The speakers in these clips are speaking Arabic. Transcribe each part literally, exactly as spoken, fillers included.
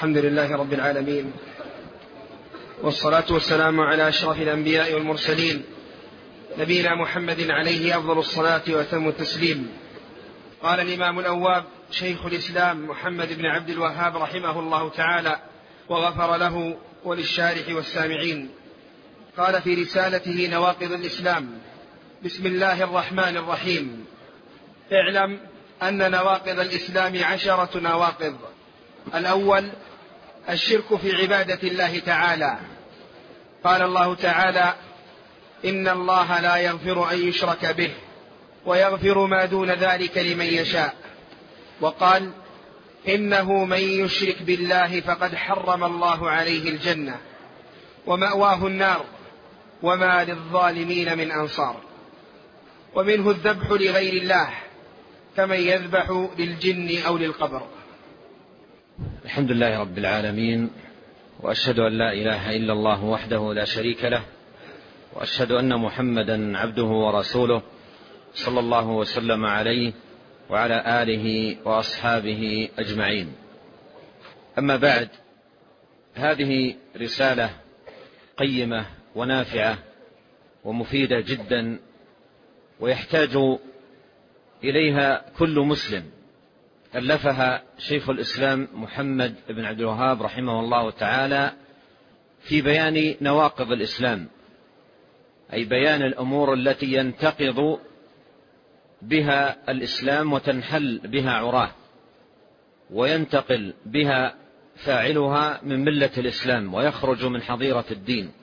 الحمد لله رب العالمين، والصلاة والسلام على أشرف الأنبياء والمرسلين، نبينا محمد عليه أفضل الصلاة وأتم التسليم. قال الإمام الأواب شيخ الإسلام محمد بن عبد الوهاب رحمه الله تعالى وغفر له وللشارح والسامعين، قال في رسالته نواقض الإسلام: بسم الله الرحمن الرحيم. اعلم أن نواقض الإسلام عشرة نواقض. الأول الشرك في عبادة الله تعالى. قال الله تعالى: إن الله لا يغفر أن يشرك به ويغفر ما دون ذلك لمن يشاء. وقال: إنه من يشرك بالله فقد حرم الله عليه الجنة ومأواه النار وما للظالمين من أنصار. ومنه الذبح لغير الله كمن يذبح للجن أو للقبر. الحمد لله رب العالمين، وأشهد أن لا إله إلا الله وحده لا شريك له، وأشهد أن محمدا عبده ورسوله صلى الله وسلم عليه وعلى آله وأصحابه أجمعين. أما بعد، هذه رسالة قيمة ونافعة ومفيدة جدا، ويحتاج إليها كل مسلم. ألفها شيخ الإسلام محمد بن عبد الوهاب رحمه الله تعالى في بيان نواقض الإسلام، أي بيان الأمور التي ينتقض بها الإسلام وتنحل بها عراه وينتقل بها فاعلها من ملة الإسلام ويخرج من حظيرة الدين،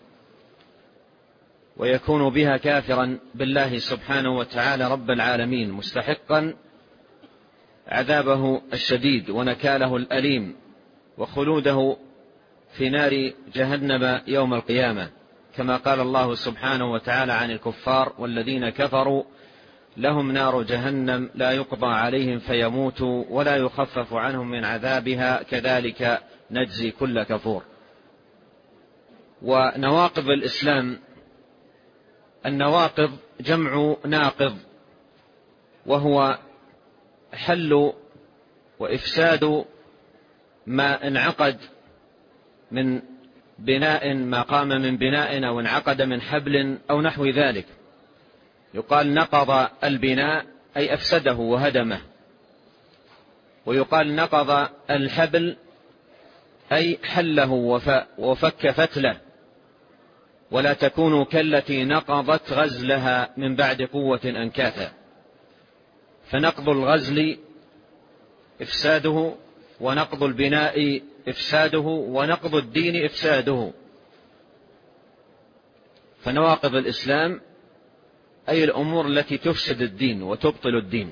ويكون بها كافرا بالله سبحانه وتعالى رب العالمين، مستحقا عذابه الشديد ونكاله الأليم وخلوده في نار جهنم يوم القيامة، كما قال الله سبحانه وتعالى عن الكفار: والذين كفروا لهم نار جهنم لا يقضى عليهم فيموتوا ولا يخفف عنهم من عذابها كذلك نجزي كل كفور. ونواقض الإسلام، النواقض جمع ناقض، وهو حل وإفساد ما انعقد من بناء، ما قام من بناء أو انعقد من حبل أو نحو ذلك. يقال نقض البناء أي أفسده وهدمه، ويقال نقض الحبل أي حله وفك فتله. ولا تكونوا كالتي نقضت غزلها من بعد قوة أنكاثا. فنقض الغزل إفساده، ونقض البناء إفساده، ونقض الدين إفساده. فنواقض الإسلام أي الأمور التي تفسد الدين وتبطل الدين،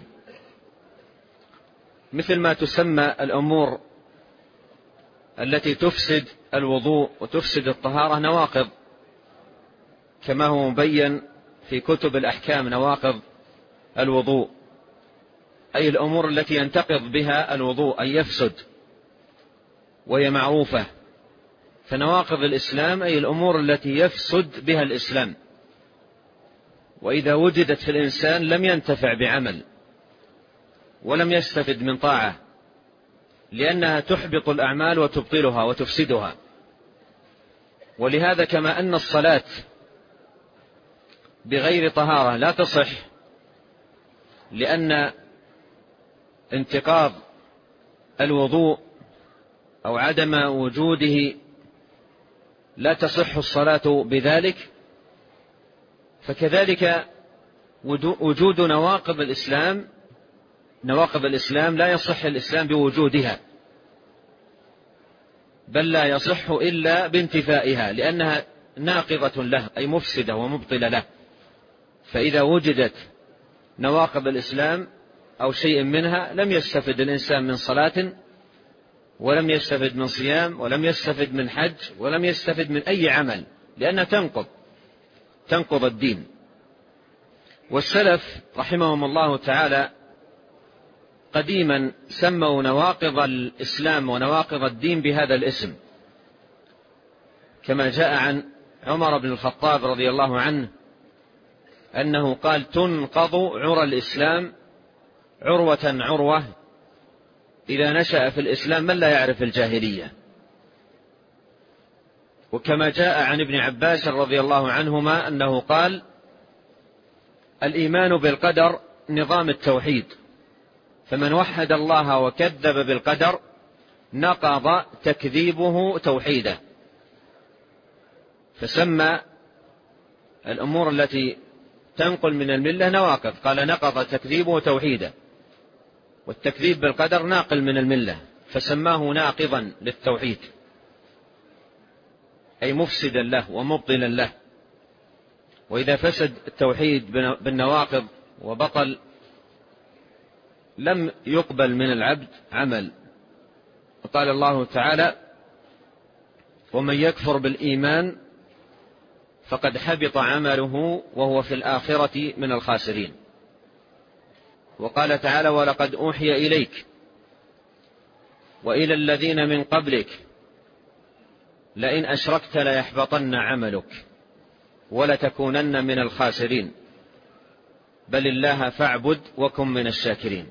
مثل ما تسمى الأمور التي تفسد الوضوء وتفسد الطهارة نواقض، كما هو مبين في كتب الأحكام. نواقض الوضوء أي الأمور التي ينتقض بها الوضوء أي يفسد، وهي معروفة. فنواقض الإسلام أي الأمور التي يفسد بها الإسلام، وإذا وجدت في الإنسان لم ينتفع بعمل ولم يستفد من طاعة، لأنها تحبط الأعمال وتبطلها وتفسدها. ولهذا كما أن الصلاة بغير طهارة لا تصح، لأن انتقاض الوضوء أو عدم وجوده لا تصح الصلاة بذلك، فكذلك وجود نواقض الإسلام، نواقض الإسلام لا يصح الإسلام بوجودها، بل لا يصح إلا بانتفائها، لأنها ناقضة له أي مفسدة ومبطلة له. فإذا وجدت نواقض الإسلام أو شيء منها لم يستفد الإنسان من صلاة، ولم يستفد من صيام، ولم يستفد من حج، ولم يستفد من أي عمل، لأنها تنقض تنقض الدين. والسلف رحمهم الله تعالى قديما سموا نواقض الإسلام ونواقض الدين بهذا الاسم، كما جاء عن عمر بن الخطاب رضي الله عنه أنه قال: تنقض عرى الإسلام عروة عروة إذا نشأ في الإسلام من لا يعرف الجاهلية. وكما جاء عن ابن عباس رضي الله عنهما أنه قال: الإيمان بالقدر نظام التوحيد، فمن وحد الله وكذب بالقدر نقض تكذيبه توحيدا. فسمى الأمور التي تنقل من الملة نواقض، قال نقض تكذيبه توحيدا، والتكذيب بالقدر ناقل من الملة، فسماه ناقضا للتوحيد، أي مفسدا له ومبطلا له. وإذا فسد التوحيد بالنواقض وبطل لم يقبل من العبد عمل. وقال الله تعالى: ومن يكفر بالإيمان فقد حبط عمله وهو في الآخرة من الخاسرين. وقال تعالى: ولقد أوحي إليك وإلى الذين من قبلك لئن أشركت ليحبطن عملك ولتكونن من الخاسرين بل الله فاعبد وكن من الشاكرين.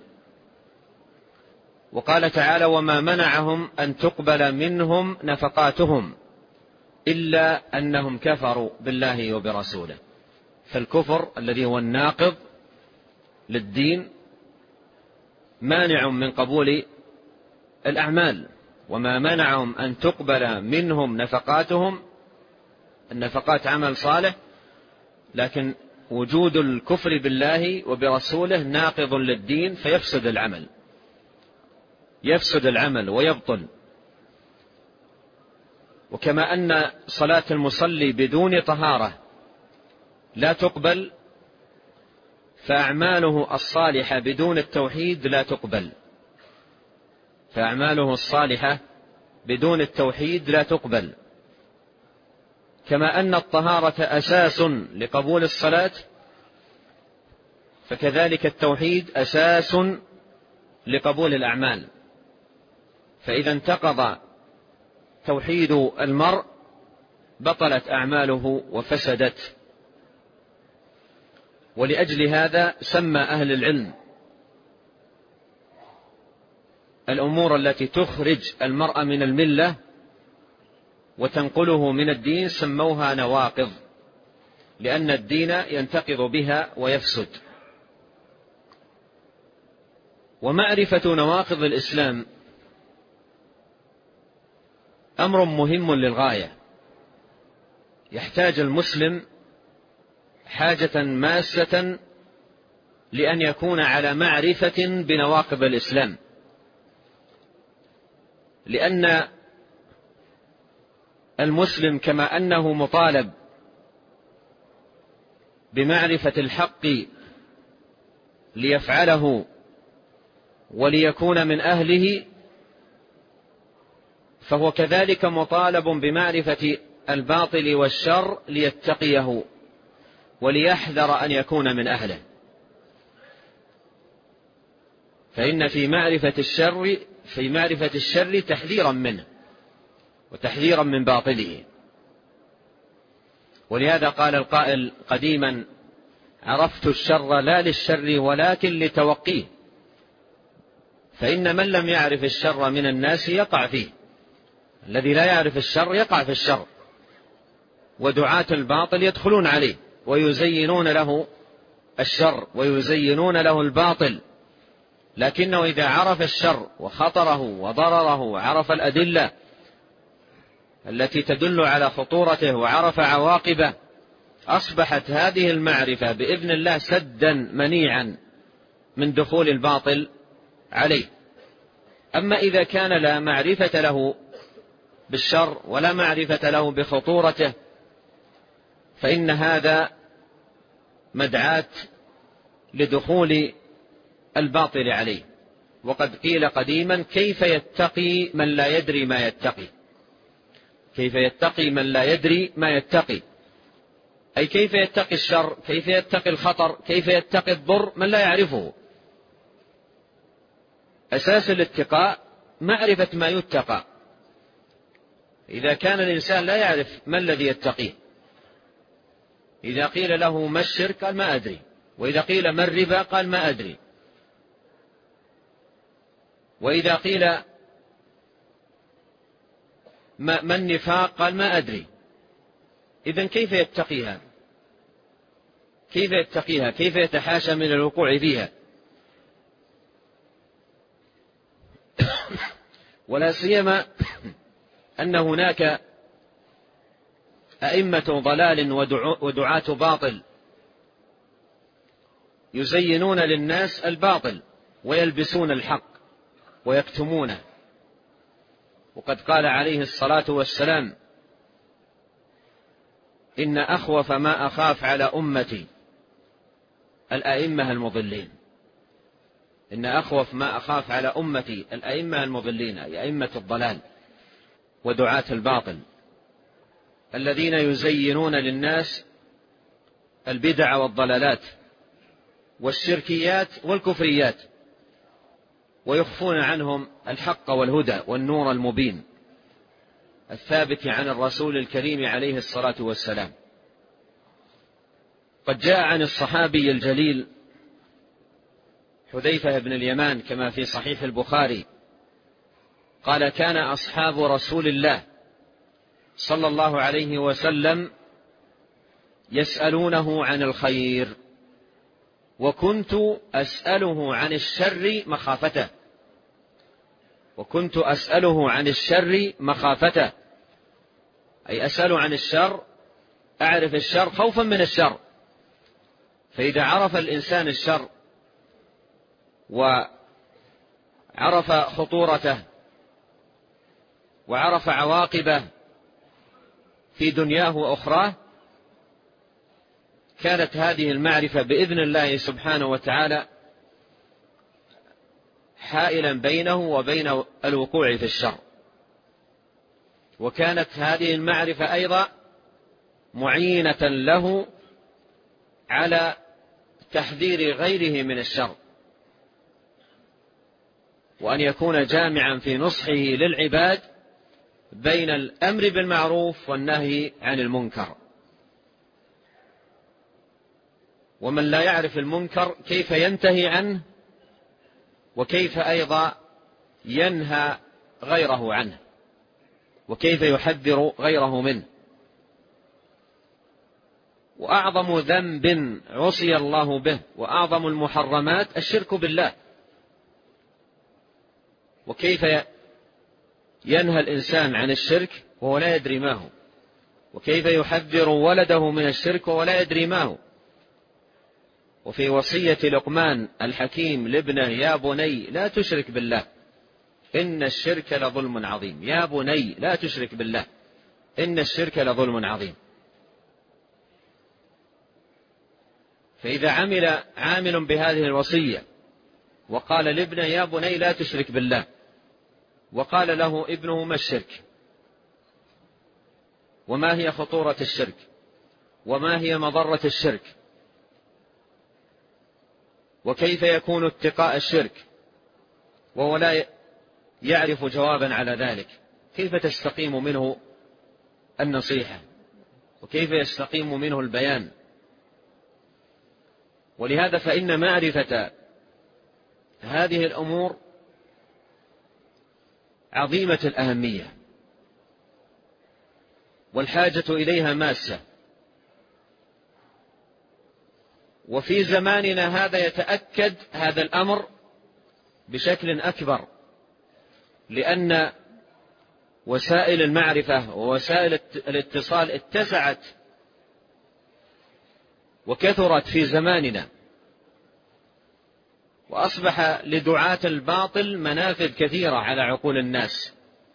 وقال تعالى: وما منعهم أن تقبل منهم نفقاتهم إلا أنهم كفروا بالله وبرسوله. فالكفر الذي هو الناقض للدين مانع من قبول الأعمال. وما منعهم أن تقبل منهم نفقاتهم، النفقات عمل صالح، لكن وجود الكفر بالله وبرسوله ناقض للدين فيفسد العمل، يفسد العمل ويبطل. وكما أن صلاة المصلي بدون طهارة لا تقبل، فأعماله الصالحة بدون التوحيد لا تقبل، فأعماله الصالحة بدون التوحيد لا تقبل. كما أن الطهارة أساس لقبول الصلاة، فكذلك التوحيد أساس لقبول الأعمال. فإذا انتقض توحيد المرء بطلت أعماله وفسدت. ولأجل هذا سمى أهل العلم الأمور التي تخرج المرء من الملة وتنقله من الدين سموها نواقض، لأن الدين ينتقض بها ويفسد. ومعرفة نواقض الإسلام أمر مهم للغاية، يحتاج المسلم حاجة ماسة لأن يكون على معرفة بنواقض الإسلام، لأن المسلم كما أنه مطالب بمعرفة الحق ليفعله وليكون من أهله، فهو كذلك مطالب بمعرفة الباطل والشر ليتقيه وليحذر أن يكون من أهله. فإن في معرفة الشر في معرفة الشر تحذيرا منه وتحذيرا من باطله. ولهذا قال القائل قديما: عرفت الشر لا للشر ولكن لتوقيه. فإن من لم يعرف الشر من الناس يقع فيه، الذي لا يعرف الشر يقع في الشر، ودعاة الباطل يدخلون عليه ويزينون له الشر ويزينون له الباطل. لكنه إذا عرف الشر وخطره وضرره وعرف الأدلة التي تدل على خطورته وعرف عواقبه، أصبحت هذه المعرفة بإذن الله سدا منيعا من دخول الباطل عليه. أما إذا كان لا معرفة له بالشر ولا معرفة له بخطورته فإن هذا مدعاة لدخول الباطل عليه. وقد قيل قديما: كيف يتقي من لا يدري ما يتقي؟ كيف يتقي من لا يدري ما يتقي؟ أي كيف يتقي الشر، كيف يتقي الخطر، كيف يتقي الضر من لا يعرفه. أساس الاتقاء معرفة ما يتقى. إذا كان الإنسان لا يعرف ما الذي يتقيه، إذا قيل له ما الشرك قال ما أدري، وإذا قيل ما الربا قال ما أدري، وإذا قيل ما, ما النفاق؟ قال ما أدري. إذن كيف يتقيها؟ كيف يتقيها؟ كيف يتحاشى من الوقوع فيها؟ ولا سيما أن هناك أئمة ضلال ودعاة باطل يزينون للناس الباطل ويلبسون الحق ويكتمونه. وقد قال عليه الصلاة والسلام: إن أخوف ما أخاف على أمتي الأئمة المضلين. إن أخوف ما أخاف على أمتي الأئمة المضلين، أي أئمة الضلال ودعاة الباطل الذين يزينون للناس البدع والضلالات والشركيات والكفريات، ويخفون عنهم الحق والهدى والنور المبين الثابت عن الرسول الكريم عليه الصلاة والسلام. قد جاء عن الصحابي الجليل حذيفة بن اليمان كما في صحيح البخاري قال: كان أصحاب رسول الله صلى الله عليه وسلم يسألونه عن الخير، وكنت أسأله عن الشر مخافته وكنت أسأله عن الشر مخافته أي أسأل عن الشر، أعرف الشر خوفا من الشر. فإذا عرف الإنسان الشر وعرف خطورته وعرف عواقبه في دنياه وأخراه، كانت هذه المعرفة بإذن الله سبحانه وتعالى حائلا بينه وبين الوقوع في الشر. وكانت هذه المعرفة أيضا معينة له على تحذير غيره من الشر، وأن يكون جامعا في نصحه للعباد بين الأمر بالمعروف والنهي عن المنكر. ومن لا يعرف المنكر كيف ينتهي عنه، وكيف أيضا ينهى غيره عنه، وكيف يحذر غيره منه. وأعظم ذنب عصي الله به وأعظم المحرمات الشرك بالله. وكيف ينهى الإنسان عن الشرك وهو لا يدري ما هو، وكيف يحذر ولده من الشرك وهو لا يدري ما هو. وفي وصية لقمان الحكيم لابنه: يا بني لا تشرك بالله إن الشرك لظلم عظيم. يا بني لا تشرك بالله إن الشرك لظلم عظيم. فإذا عمل عامل بهذه الوصية وقال لابنه: يا بني لا تشرك بالله، وقال له ابنه: ما الشرك؟ وما هي خطورة الشرك؟ وما هي مضرة الشرك؟ وكيف يكون اتقاء الشرك وهو لا يعرف جوابا على ذلك؟ كيف تستقيم منه النصيحة؟ وكيف يستقيم منه البيان؟ ولهذا فإن معرفة هذه الأمور عظيمة الأهمية، والحاجة إليها ماسة. وفي زماننا هذا يتأكد هذا الأمر بشكل أكبر، لأن وسائل المعرفة ووسائل الاتصال اتسعت وكثرت في زماننا، وأصبح لدعاة الباطل منافذ كثيرة على عقول الناس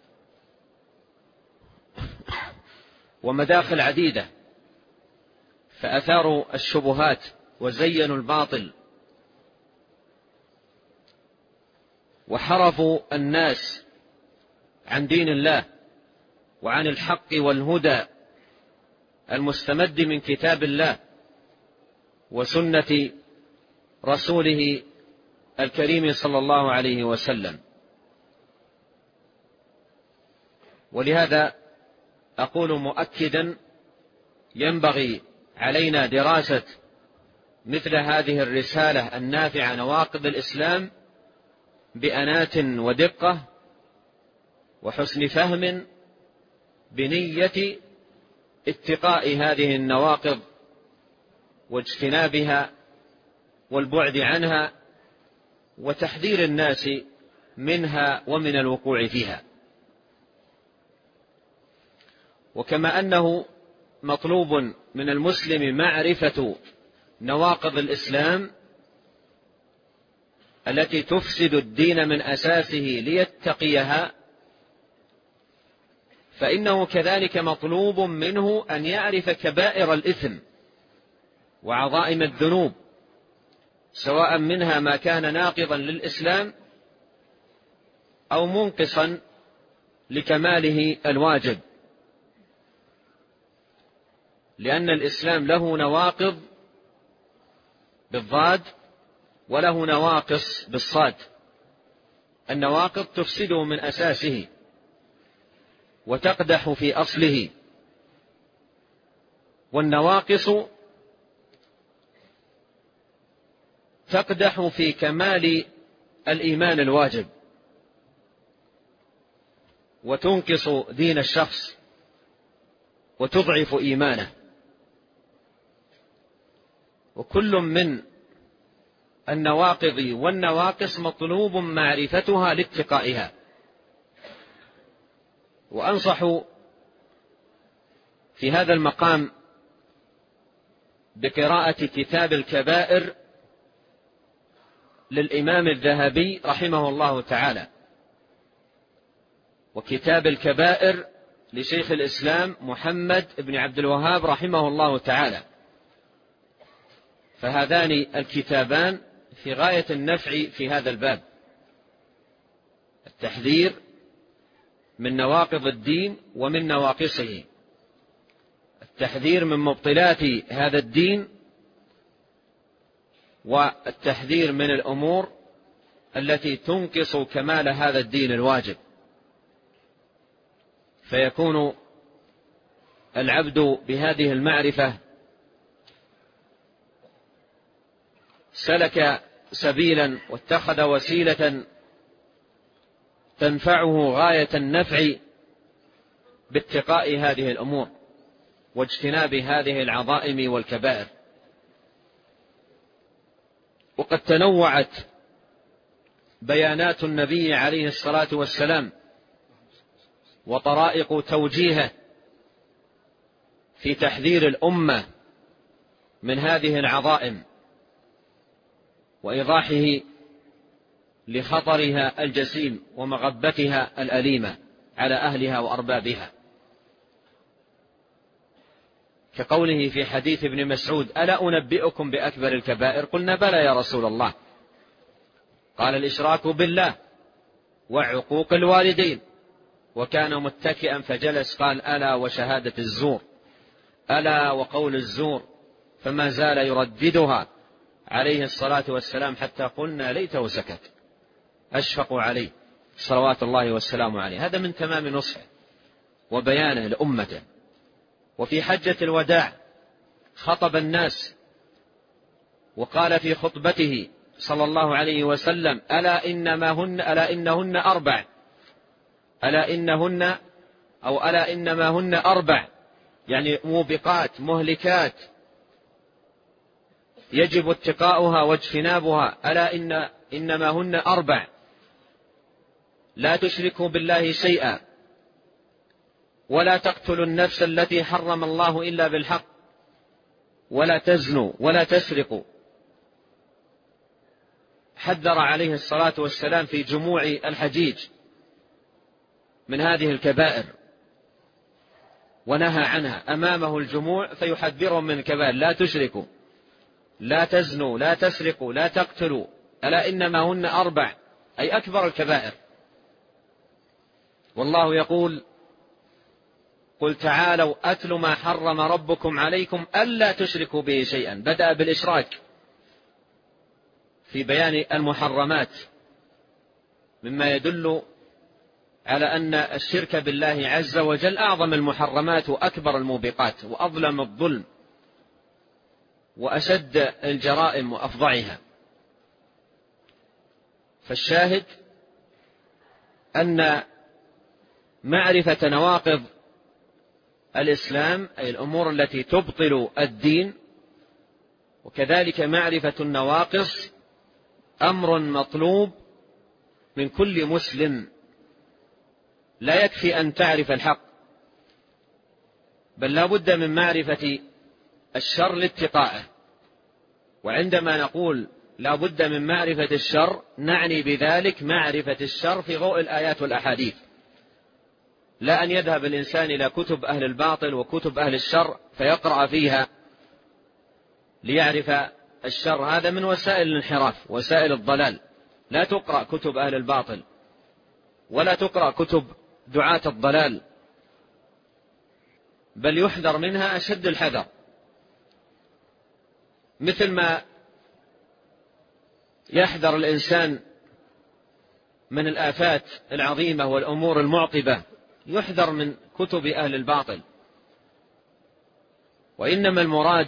ومداخل عديدة، فأثاروا الشبهات وزينوا الباطل وحرفوا الناس عن دين الله وعن الحق والهدى المستمد من كتاب الله وسنة رسوله الكريم صلى الله عليه وسلم. ولهذا أقول مؤكدا: ينبغي علينا دراسة مثل هذه الرسالة النافعة نواقض الإسلام بأنات ودقة وحسن فهم بنية اتقاء هذه النواقض واجتنابها والبعد عنها وتحذير الناس منها ومن الوقوع فيها. وكما أنه مطلوب من المسلم معرفة نواقض الإسلام التي تفسد الدين من أساسه ليتقيها، فإنه كذلك مطلوب منه أن يعرف كبائر الإثم وعظائم الذنوب، سواء منها ما كان ناقضا للإسلام أو منقصا لكماله الواجب، لأن الإسلام له نواقض بالضاد وله نواقص بالصاد. النواقض تفسده من أساسه وتقدح في أصله، والنواقص تقدح في كمال الإيمان الواجب وتنقص دين الشخص وتضعف إيمانه. وكل من النواقض والنواقص مطلوب معرفتها لاتقائها. وأنصح في هذا المقام بقراءة كتاب الكبائر للإمام الذهبي رحمه الله تعالى، وكتاب الكبائر لشيخ الإسلام محمد بن عبد الوهاب رحمه الله تعالى، فهذان الكتابان في غاية النفع في هذا الباب: التحذير من نواقض الدين ومن نواقصه، التحذير من مبطلات هذا الدين، والتحذير من الأمور التي تنقص كمال هذا الدين الواجب. فيكون العبد بهذه المعرفة سلك سبيلا واتخذ وسيلة تنفعه غاية النفع باتقاء هذه الأمور واجتناب هذه العظائم والكبائر. وقد تنوعت بيانات النبي عليه الصلاة والسلام وطرائق توجيهه في تحذير الأمة من هذه العظائم وإيضاحه لخطرها الجسيم ومغبتها الأليمة على أهلها وأربابها، كقوله في حديث ابن مسعود: ألا أنبئكم بأكبر الكبائر؟ قلنا: بلى يا رسول الله. قال: الإشراك بالله وعقوق الوالدين. وكان متكئا فجلس، قال: ألا وشهادة الزور، ألا وقول الزور، فما زال يرددها عليه الصلاة والسلام حتى قلنا ليته سكت، أشفق عليه صلوات الله والسلام عليه. هذا من تمام نصحه وبيانه لأمته. وفي حجة الوداع خطب الناس وقال في خطبته صلى الله عليه وسلم: ألا إنما هن ألا إنهن أربع ألا إنهن أو ألا إنما هن أربع، يعني موبقات مهلكات يجب اتقاؤها واجتنابها. ألا إن إنما هن أربع: لا تشركوا بالله شيئا، ولا تقتلوا النفس التي حرم الله إلا بالحق، ولا تزنوا، ولا تسرقوا. حذر عليه الصلاة والسلام في جموع الحجيج من هذه الكبائر ونهى عنها أمامه الجموع، فيحذرهم من الكبائر: لا تشركوا، لا تزنوا، لا تسرقوا، لا تقتلوا. ألا إنما هن أربع، أي أكبر الكبائر. والله يقول: قل تعالوا أتل ما حرم ربكم عليكم ألا تشركوا به شيئا. بدأ بالإشراك في بيان المحرمات، مما يدل على أن الشرك بالله عز وجل أعظم المحرمات وأكبر الموبقات وأظلم الظلم وأشد الجرائم وأفظعها. فالشاهد أن معرفة نواقض الإسلام أي الأمور التي تبطل الدين، وكذلك معرفة النواقص أمر مطلوب من كل مسلم. لا يكفي أن تعرف الحق، بل لا بد من معرفة الشر لاتقائه. وعندما نقول لا بد من معرفة الشر نعني بذلك معرفة الشر في ضوء الآيات والأحاديث، لا أن يذهب الإنسان إلى كتب أهل الباطل وكتب أهل الشر فيقرأ فيها ليعرف الشر. هذا من وسائل الانحراف، وسائل الضلال. لا تقرأ كتب أهل الباطل ولا تقرأ كتب دعاة الضلال، بل يحذر منها أشد الحذر، مثل ما يحذر الإنسان من الآفات العظيمة والأمور المعقبة، يحذر من كتب أهل الباطل. وإنما المراد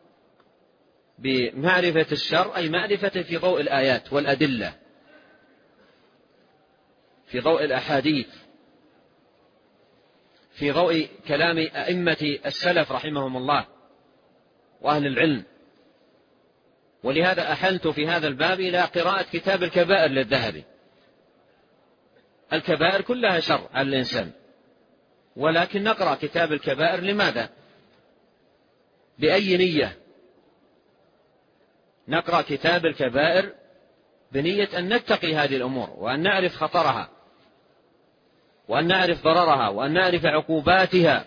بمعرفة الشر أي معرفة في ضوء الآيات والأدلة، في ضوء الأحاديث، في ضوء كلام أئمة السلف رحمهم الله وأهل العلم. ولهذا أحلت في هذا الباب إلى قراءة كتاب الكبائر للذهبي. الكبائر كلها شر على الإنسان، ولكن نقرأ كتاب الكبائر لماذا؟ بأي نية؟ نقرأ كتاب الكبائر بنية أن نتقي هذه الأمور، وأن نعرف خطرها، وأن نعرف ضررها، وأن نعرف عقوباتها،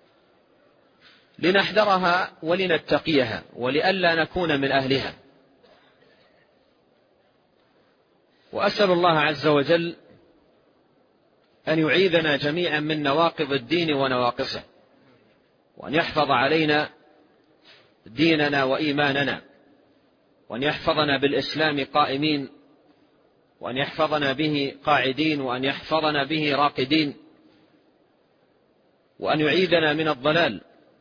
لنحذرها ولنتقيها ولئلا نكون من أهلها. وأسأل الله عز وجل أن يعيذنا جميعا من نواقض الدين ونواقصه، وأن يحفظ علينا ديننا وإيماننا، وأن يحفظنا بالإسلام قائمين، وأن يحفظنا به قاعدين، وأن يحفظنا به راقدين، وأن يعيذنا من الضلال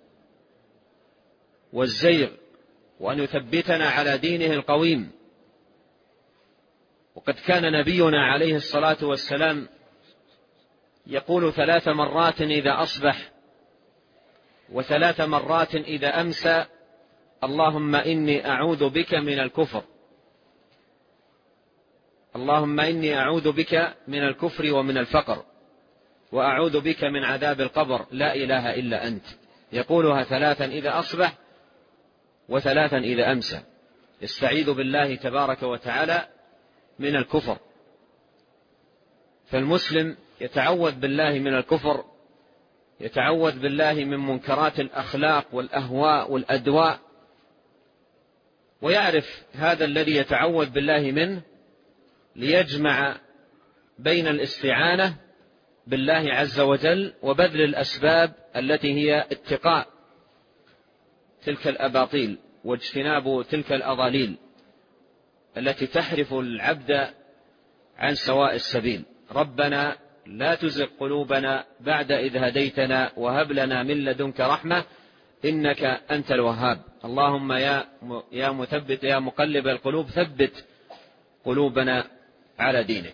والزيغ، وأن يثبتنا على دينه القويم. وقد كان نبينا عليه الصلاة والسلام يقول ثلاث مرات إذا أصبح وثلاث مرات إذا أمسى: اللهم إني أعوذ بك من الكفر، اللهم إني أعوذ بك من الكفر ومن الفقر، وأعوذ بك من عذاب القبر، لا إله إلا أنت. يقولها ثلاثا إذا أصبح وثلاثا إذا أمسى، يستعيذ بالله تبارك وتعالى من الكفر. فالمسلم يتعوذ بالله من الكفر، يتعوذ بالله من منكرات الأخلاق والأهواء والأدواء، ويعرف هذا الذي يتعوذ بالله منه ليجمع بين الاستعانة بالله عز وجل وبذل الأسباب التي هي اتقاء تلك الأباطيل واجتناب تلك الأضاليل التي تحرف العبد عن سواء السبيل. ربنا لا تزغ قلوبنا بعد إذ هديتنا وهب لنا من لدنك رحمة إنك أنت الوهاب. اللهم يا يا مثبت يا مقلب القلوب ثبت قلوبنا على دينك.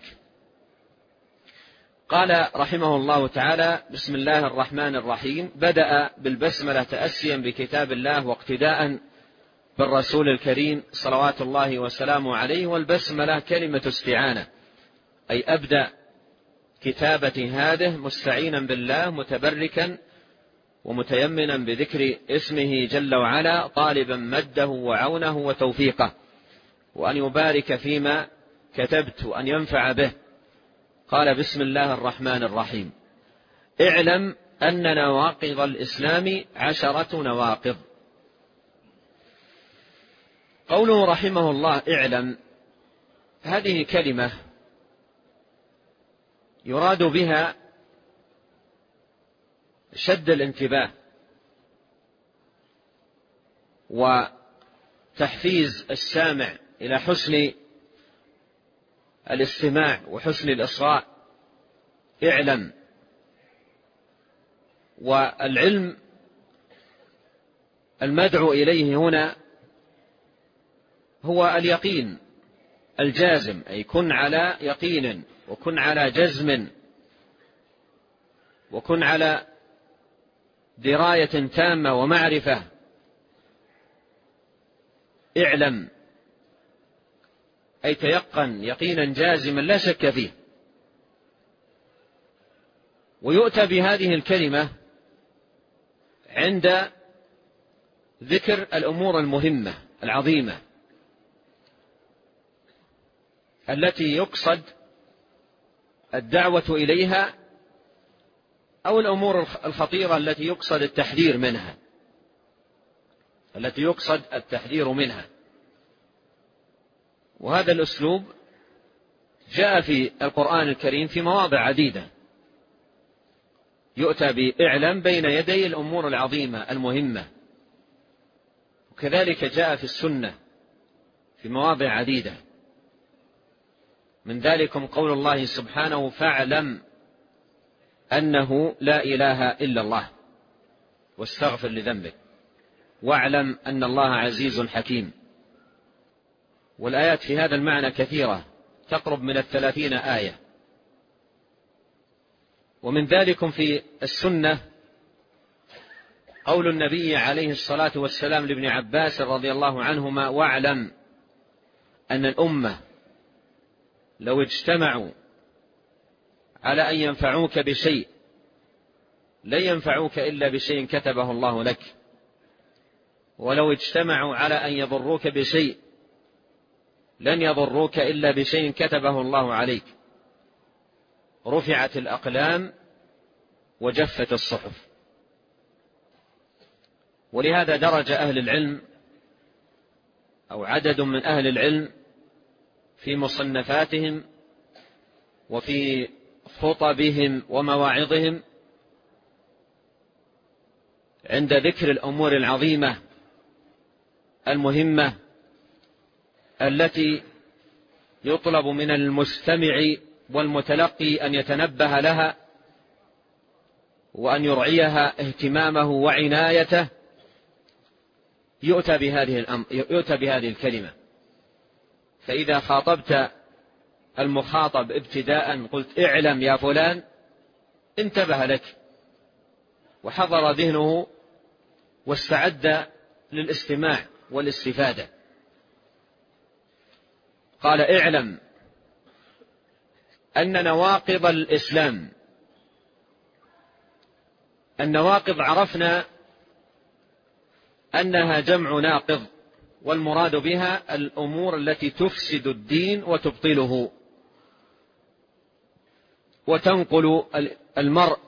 قال رحمه الله تعالى: بسم الله الرحمن الرحيم. بدأ بالبسملة تأسيا بكتاب الله واقتداء بالرسول الكريم صلوات الله وسلامه عليه. والبسملة كلمة استعانة، أي أبدأ كتابة هذه مستعينا بالله متبركا ومتيمنا بذكر اسمه جل وعلا، طالبا مده وعونه وتوفيقه، وأن يبارك فيما كتبت وأن ينفع به. قال: بسم الله الرحمن الرحيم. اعلم أن نواقض الإسلام عشرة نواقض. قوله رحمه الله اعلم، هذه كلمة يراد بها شد الانتباه وتحفيز السامع إلى حسن الاستماع وحسن الإصغاء. اعلم، والعلم المدعو إليه هنا هو اليقين الجازم، أي كن على يقين وكن على جزم وكن على دراية تامة ومعرفة. اعلم أي تيقن يقينا جازما لا شك فيه. ويؤتى بهذه الكلمة عند ذكر الأمور المهمة العظيمة التي يقصد الدعوة إليها، أو الأمور الخطيرة التي يقصد التحذير منها التي يقصد التحذير منها. وهذا الأسلوب جاء في القرآن الكريم في مواضع عديدة، يؤتى بإعلام بين يدي الأمور العظيمة المهمة، وكذلك جاء في السنة في مواضع عديدة. من ذلكم قول الله سبحانه: فاعلم أنه لا إله إلا الله واستغفر لذنبك واعلم أن الله عزيز حكيم. والآيات في هذا المعنى كثيرة، تقرب من الثلاثين آية. ومن ذلكم في السنة قول النبي عليه الصلاة والسلام لابن عباس رضي الله عنهما: واعلم أن الأمة لو اجتمعوا على أن ينفعوك بشيء لن ينفعوك إلا بشيء كتبه الله لك، ولو اجتمعوا على أن يضروك بشيء لن يضروك إلا بشيء كتبه الله عليك، رفعت الأقلام وجفت الصحف. ولهذا درج أهل العلم أو عدد من أهل العلم في مصنفاتهم وفي خطبهم ومواعظهم عند ذكر الأمور العظيمة المهمة التي يطلب من المستمع والمتلقي أن يتنبه لها وأن يرعيها اهتمامه وعنايته، يؤتى بهذه الأمر يؤتى بهذه الكلمة. فإذا خاطبت المخاطب ابتداء قلت: اعلم يا فلان، انتبه لك وحضر ذهنه واستعد للاستماع والاستفادة. قال: اعلم أن نواقض الإسلام. النواقض عرفنا أنها جمع ناقض، والمراد بها الأمور التي تفسد الدين وتبطله وتنقل المرء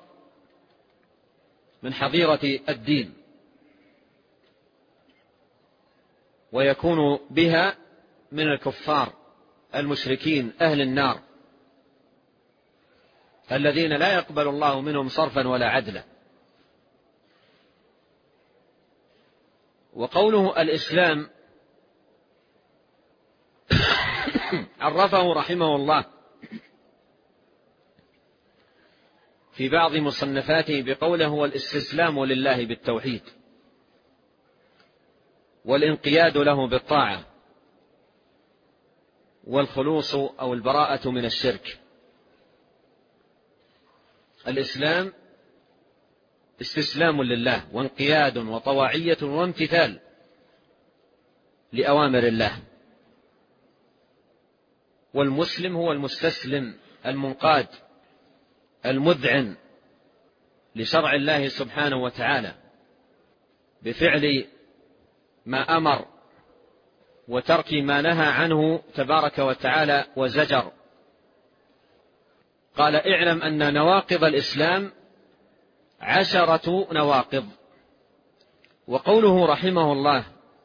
من حظيرة الدين، ويكون بها من الكفار المشركين أهل النار الذين لا يقبل الله منهم صرفا ولا عدلا. وقوله الإسلام عرفه رحمه الله في بعض مصنفاته بقوله: هو الاستسلام لله بالتوحيد والانقياد له بالطاعة والخلوص أو البراءة من الشرك. الإسلام استسلام لله وانقياد وطواعية وامتثال لأوامر الله. والمسلم هو المستسلم المنقاد المذعن لشرع الله سبحانه وتعالى بفعل ما أمر وترك ما نهى عنه تبارك وتعالى وزجر. قال: اعلم أن نواقض الإسلام عشرة نواقض. وقوله رحمه الله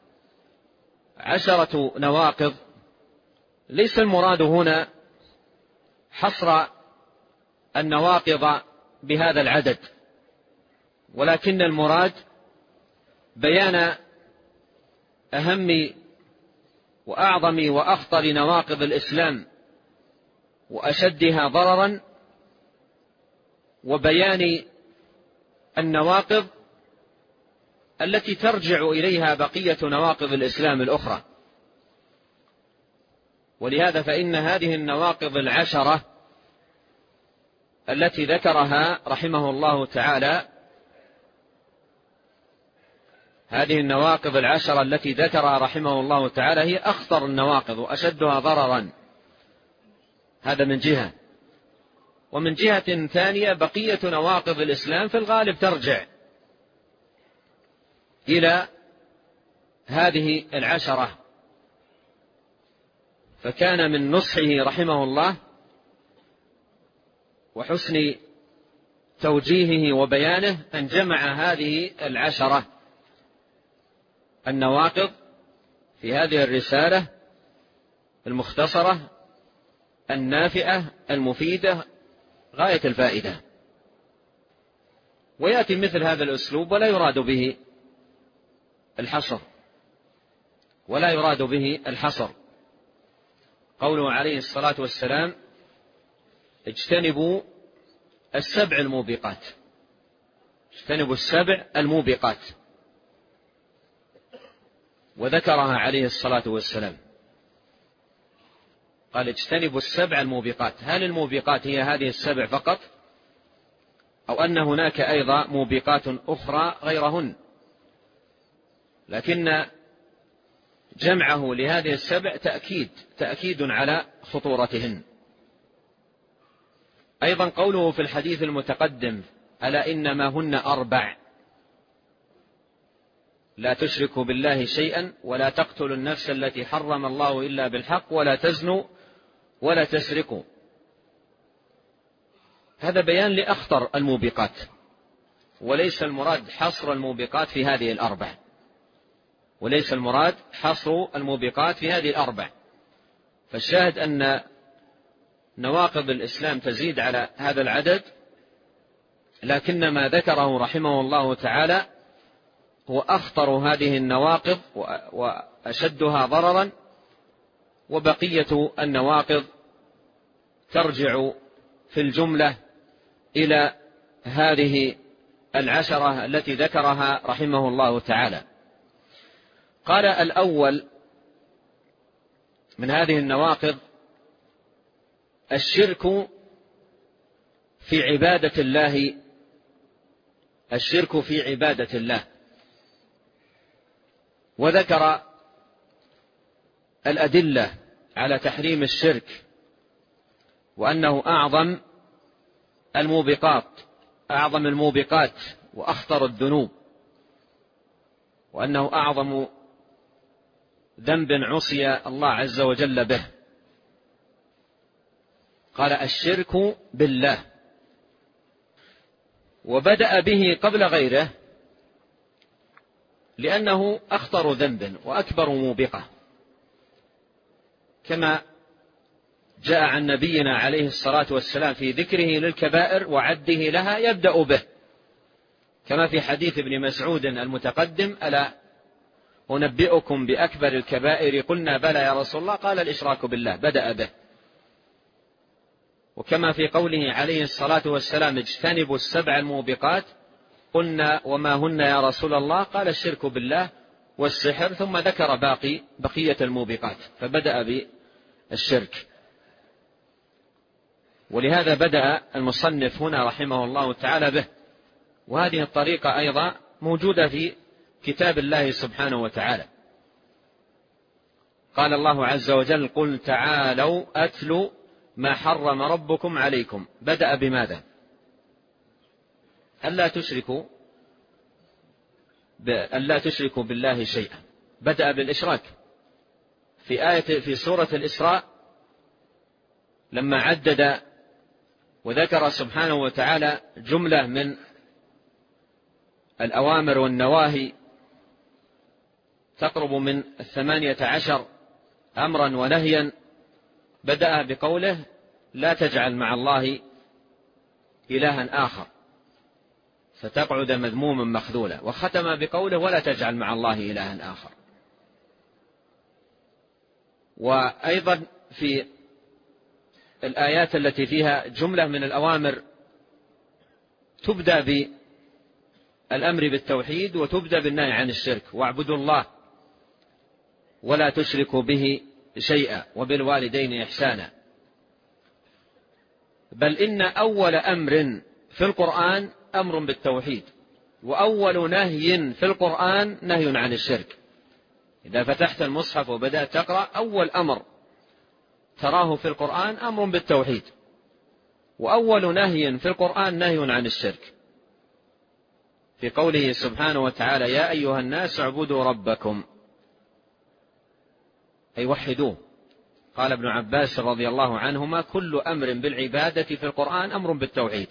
عشرة نواقض ليس المراد هنا حصر النواقض بهذا العدد، ولكن المراد بيان أهم وأعظم وأخطر نواقض الإسلام وأشدها ضررا، وبيان النواقض التي ترجع إليها بقية نواقض الإسلام الأخرى. ولهذا فإن هذه النواقض العشرة التي ذكرها رحمه الله تعالى هذه النواقض العشرة التي ذكرها رحمه الله تعالى هي أخطر النواقض وأشدها ضررا. هذا من جهة. ومن جهة ثانية بقية نواقض الإسلام في الغالب ترجع إلى هذه العشرة. فكان من نصحه رحمه الله وحسن توجيهه وبيانه أن جمع هذه العشرة النواقض في هذه الرسالة المختصرة النافعة المفيدة غاية الفائدة. ويأتي مثل هذا الأسلوب ولا يراد به الحصر ولا يراد به الحصر. قوله عليه الصلاة والسلام: اجتنبوا السبع الموبقات. اجتنبوا السبع الموبقات، وذكرها عليه الصلاة والسلام. قال: اجتنبوا السبع الموبقات. هل الموبقات هي هذه السبع فقط، أو أن هناك أيضا موبقات أخرى غيرهن؟ لكن جمعه لهذه السبع تأكيد تأكيد على خطورتهن. أيضا قوله في الحديث المتقدم: ألا إنما هن أربع: لا تشركوا بالله شيئا، ولا تقتلوا النفس التي حرم الله إلا بالحق، ولا تزنوا، ولا تسرقوا. هذا بيان لأخطر الموبقات، وليس المراد حصر الموبقات في هذه الأربع وليس المراد حصر الموبقات في هذه الأربع. فالشاهد أن نواقض الإسلام تزيد على هذا العدد، لكن ما ذكره رحمه الله تعالى هو أخطر هذه النواقض وأشدها ضررا، وبقية النواقض ترجع في الجملة إلى هذه العشرة التي ذكرها رحمه الله تعالى. قال: الأول من هذه النواقض الشرك في عبادة الله الشرك في عبادة الله وذكر الأدلة على تحريم الشرك، وأنه أعظم الموبقات أعظم الموبقات وأخطر الذنوب، وأنه أعظم ذنب عصي الله عز وجل به. قال: الشرك بالله، وبدأ به قبل غيره لأنه أخطر ذنب وأكبر موبقة، كما جاء عن نبينا عليه الصلاة والسلام في ذكره للكبائر وعده لها يبدأ به، كما في حديث ابن مسعود المتقدم: ألا أنبئكم بأكبر الكبائر؟ قلنا: بلى يا رسول الله. قال: الإشراك بالله، بدأ به. وكما في قوله عليه الصلاة والسلام: اجتنبوا السبع الموبقات. قلنا: وما هن يا رسول الله؟ قال: الشرك بالله والسحر، ثم ذكر باقي بقية الموبقات، فبدأ بالشرك. ولهذا بدأ المصنف هنا رحمه الله تعالى به. وهذه الطريقة أيضا موجودة في كتاب الله سبحانه وتعالى. قال الله عز وجل: قل تعالوا أتلوا ما حرم ربكم عليكم. بدأ بماذا؟ ألا تشركوا ألا تشركوا بالله شيئا. بدأ بالإشراك. في آية في سورة الإسراء لما عدد وذكر سبحانه وتعالى جملة من الأوامر والنواهي تقرب من الثمانية عشر أمرا ونهيا، بدأ بقوله: لا تجعل مع الله إلها آخر فتقعد مذموما مخذولا، وختم بقوله: ولا تجعل مع الله إلها آخر. وأيضا في الآيات التي فيها جملة من الأوامر تبدأ بالأمر بالتوحيد وتبدأ بالنهي عن الشرك: واعبدوا الله ولا تشركوا به شيئا وبالوالدين إحسانا. بل إن أول أمر في القرآن أمر بالتوحيد، وأول نهي في القرآن نهي عن الشرك. إذا فتحت المصحف وبدأت تقرأ أول أمر تراه في القرآن أمر بالتوحيد، وأول نهي في القرآن نهي عن الشرك، في قوله سبحانه وتعالى: يا أيها الناس اعبدوا ربكم، أي وحدوه. قال ابن عباس رضي الله عنهما: كل أمر بالعبادة في القرآن أمر بالتوحيد.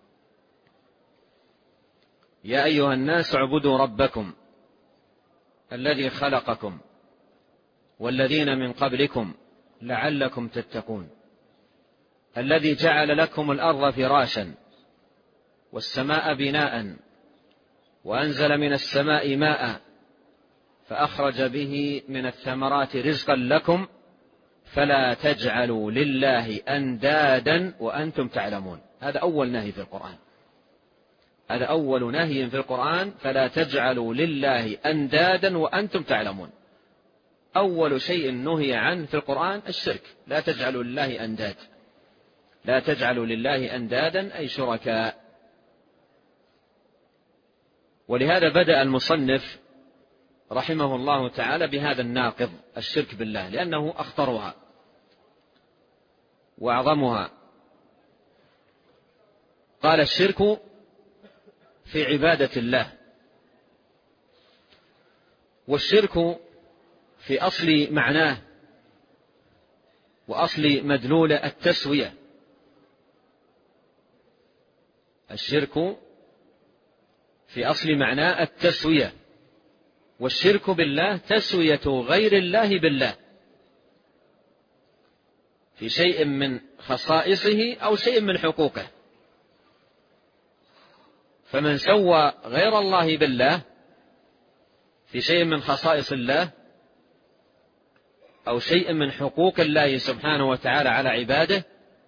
يا أيها الناس اعبدوا ربكم الذي خلقكم والذين من قبلكم لعلكم تتقون، الذي جعل لكم الأرض فراشا والسماء بناء وأنزل من السماء ماء فأخرج به من الثمرات رزقا لكم فلا تجعلوا لله أندادا وأنتم تعلمون. هذا أول نهي في القرآن، هذا أول نهي في القرآن: فلا تجعلوا لله أندادا وأنتم تعلمون. أول شيء نهي عنه في القرآن الشرك، لا تجعلوا لله أنداد، لا تجعلوا لله أندادا أي شركاء. ولهذا بدأ المصنف رحمه الله تعالى بهذا الناقض الشرك بالله، لأنه أخطرها وأعظمها. قال: الشرك في عبادة الله. والشرك في أصل معناه وأصل مدلول التسوية. الشرك في أصل معناه التسوية، والشرك بالله تسوية غير الله بالله في شيء من خصائصه أو شيء من حقوقه. فمن سوى غير الله بالله في شيء من خصائص الله أو شيء من حقوق الله سبحانه وتعالى على عباده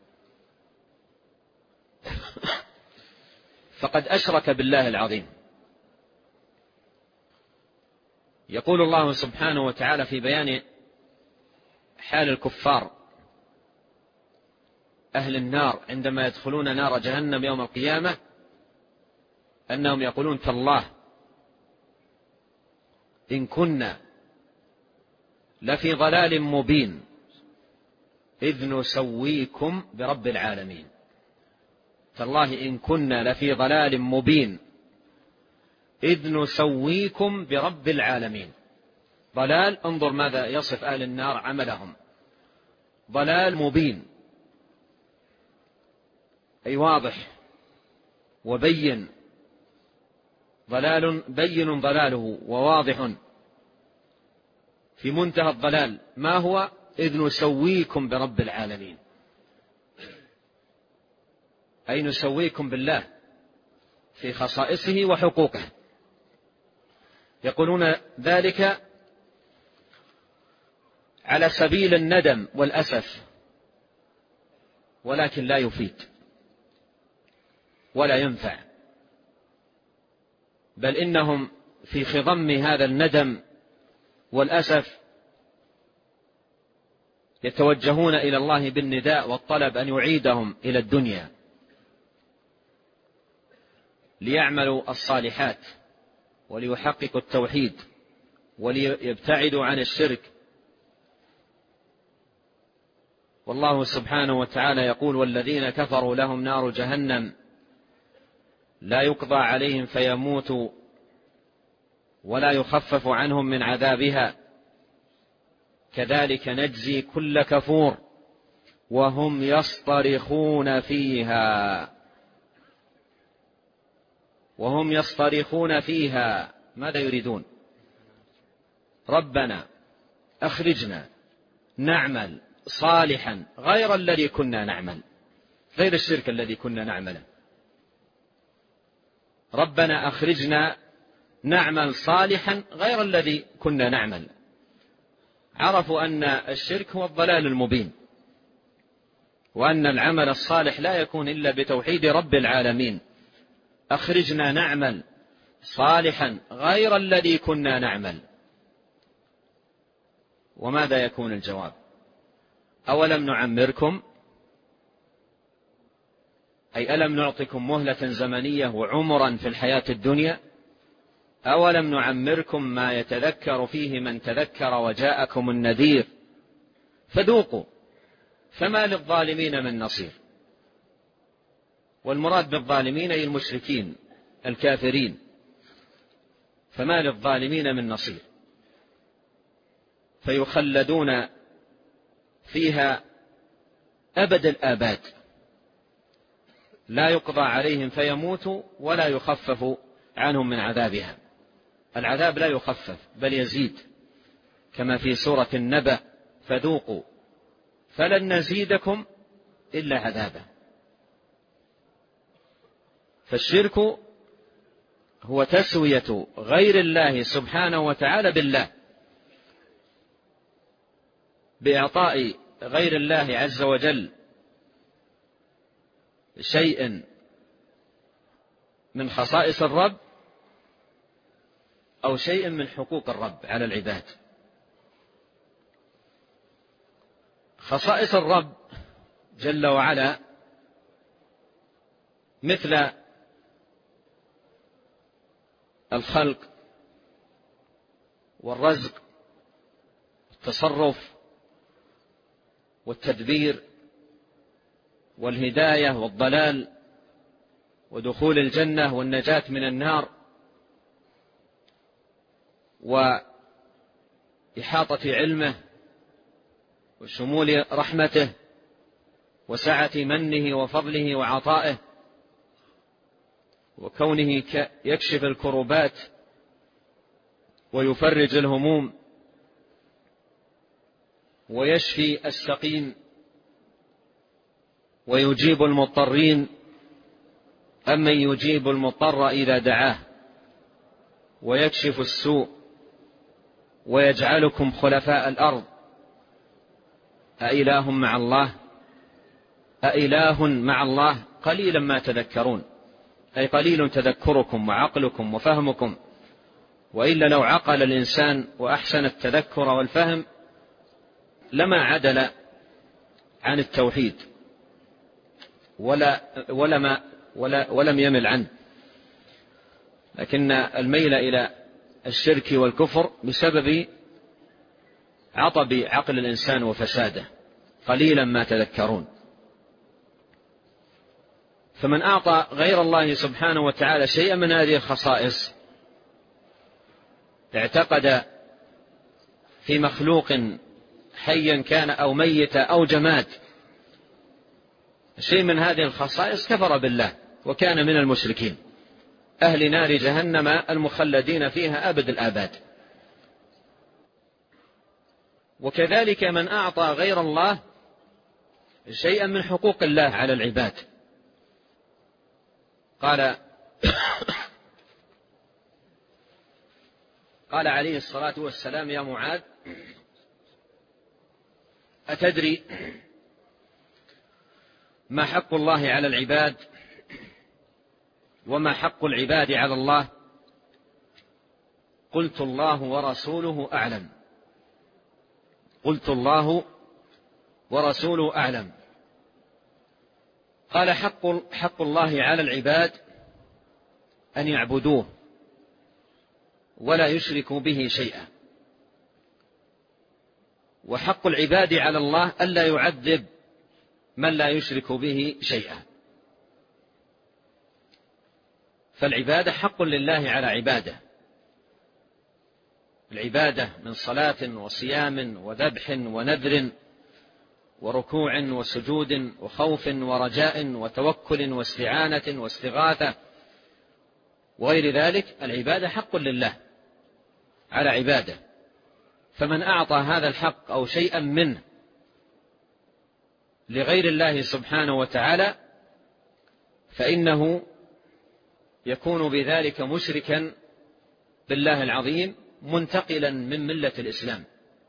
فقد أشرك بالله العظيم. يقول الله سبحانه وتعالى في بيان حال الكفار أهل النار عندما يدخلون نار جهنم يوم القيامة أنهم يقولون: تالله إن كنا لفي ضلال مبين إذ نسويكم برب العالمين. تالله إن كنا لفي ضلال مبين إذ نسويكم برب العالمين. ضلال، انظر ماذا يصف أهل النار عملهم: ضلال مبين أي واضح وبين، ضلال بين ضلاله وواضح في منتهى الضلال. ما هو؟ إذ نسويكم برب العالمين، أي نسويكم بالله في خصائصه وحقوقه. يقولون ذلك على سبيل الندم والأسف، ولكن لا يفيد ولا ينفع، بل إنهم في خضم هذا الندم والأسف يتوجهون إلى الله بالنداء والطلب أن يعيدهم إلى الدنيا ليعملوا الصالحات وليحققوا التوحيد وليبتعدوا عن الشرك. والله سبحانه وتعالى يقول: والذين كفروا لهم نار جهنم لا يقضى عليهم فيموتوا ولا يخفف عنهم من عذابها كذلك نجزي كل كفور وهم يصطرخون فيها. وهم يصطرخون فيها ماذا يريدون؟ ربنا أخرجنا نعمل صالحا غير الذي كنا نعمل، غير الشرك الذي كنا نعمله. ربنا أخرجنا نعمل صالحا غير الذي كنا نعمل. عرفوا أن الشرك هو الضلال المبين، وأن العمل الصالح لا يكون إلا بتوحيد رب العالمين. أخرجنا نعمل صالحا غير الذي كنا نعمل. وماذا يكون الجواب؟ أولم نعمركم، أي ألم نعطكم مهلة زمنية وعمرا في الحياة الدنيا أولم نعمركم ما يتذكر فيه من تذكر وجاءكم النذير فذوقوا فما للظالمين من نصير. والمراد بالظالمين أي المشركين الكافرين، فما للظالمين من نصير. فيخلدون فيها أبد الآباد، لا يقضى عليهم فيموتوا ولا يخفف عنهم من عذابها. العذاب لا يخفف بل يزيد، كما في سورة النبأ: فذوقوا فلن نزيدكم إلا عذابا. فالشرك هو تسوية غير الله سبحانه وتعالى بالله، بإعطاء غير الله عز وجل شيء من خصائص الرب أو شيء من حقوق الرب على العباد. خصائص الرب جل وعلا مثل الخلق والرزق والتصرف والتدبير والهداية والضلال ودخول الجنة والنجاة من النار وإحاطة علمه وشمول رحمته وسعة منه وفضله وعطائه، وكونه يكشف الكربات ويفرج الهموم ويشفي السقيم ويجيب المضطرين، أمن يجيب المضطر إذا دعاه ويكشف السوء ويجعلكم خلفاء الأرض أإله مع الله أإله مع الله قليلا ما تذكرون، أي قليل تذكركم وعقلكم وفهمكم. وإلا لو عقل الإنسان وأحسن التذكر والفهم لما عدل عن التوحيد ولا ولما ولا ولم يمل عنه، لكن الميل إلى الشرك والكفر بسبب عطب عقل الإنسان وفساده، قليلا ما تذكرون. فمن أعطى غير الله سبحانه وتعالى شيئا من هذه الخصائص اعتقد في مخلوق حيا كان أو ميتا أو جماد شيء من هذه الخصائص كفر بالله وكان من المشركين أهل نار جهنم المخلدين فيها أبد الآباد. وكذلك من أعطى غير الله شيئا من حقوق الله على العباد، قال قال عليه الصلاة والسلام: يا معاذ أتدري ما حق الله على العباد وما حق العباد على الله؟ قلت الله ورسوله أعلم. قلت الله ورسوله أعلم. قال: حق, حق الله على العباد أن يعبدوه ولا يشركوا به شيئا، وحق العباد على الله ألا يعذب من لا يشرك به شيئا. فالعبادة حق لله على عباده، العبادة من صلاة وصيام وذبح ونذر وركوع وسجود وخوف ورجاء وتوكل واستعانة واستغاثة وغير ذلك، العبادة حق لله على عباده. فمن أعطى هذا الحق أو شيئا منه لغير الله سبحانه وتعالى فإنه يكون بذلك مشركا بالله العظيم منتقلا من ملة الإسلام.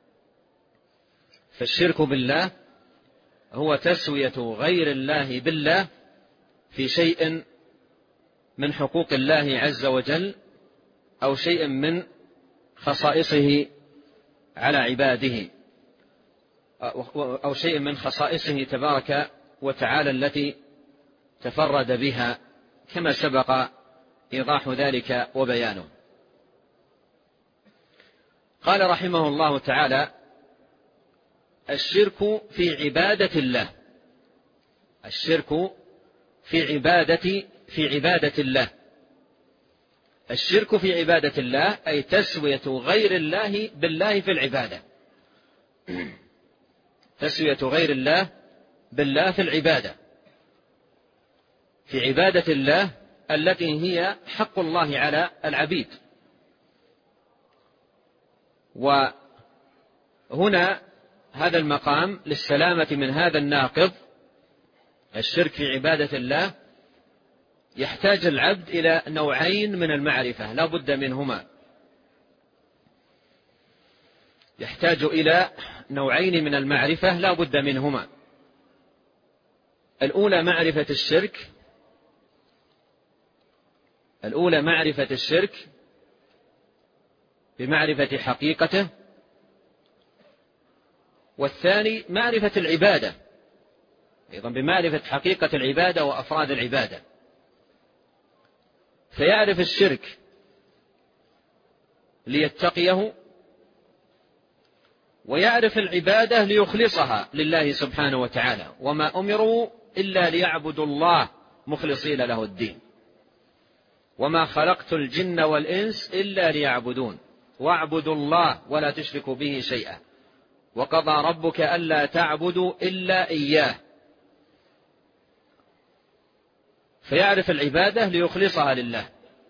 فالشرك بالله هو تسوية غير الله بالله في شيء من حقوق الله عز وجل أو شيء من خصائصه على عباده أو شيء من خصائصه تبارك وتعالى التي تفرد بها، كما سبق إيضاح ذلك وبيانه. قال رحمه الله تعالى: الشرك في عبادة الله. الشرك في عبادة في عبادة الله. الشرك في عبادة الله أي تسوية غير الله بالله في العبادة. تسوية غير الله بالله في العبادة، في عبادة الله التي هي حق الله على العبيد. وهنا هذا المقام للسلامة من هذا الناقض، الشرك في عبادة الله، يحتاج العبد إلى نوعين من المعرفة لا بد منهما. يحتاج إلى نوعين من المعرفة لا بد منهما. الأولى معرفة الشرك الأولى معرفة الشرك بمعرفة حقيقته، والثاني معرفة العبادة أيضا بمعرفة حقيقة العبادة وأفراد العبادة. فيعرف الشرك ليتقيه، ويعرف العبادة ليخلصها لله سبحانه وتعالى، وما أمروا إلا ليعبدوا الله مخلصين له الدين، وما خلقت الجن والإنس إلا ليعبدون واعبدوا الله ولا تشركوا به شيئا وقضى ربك ألا تعبدوا إلا إياه. فيعرف العبادة ليخلصها لله،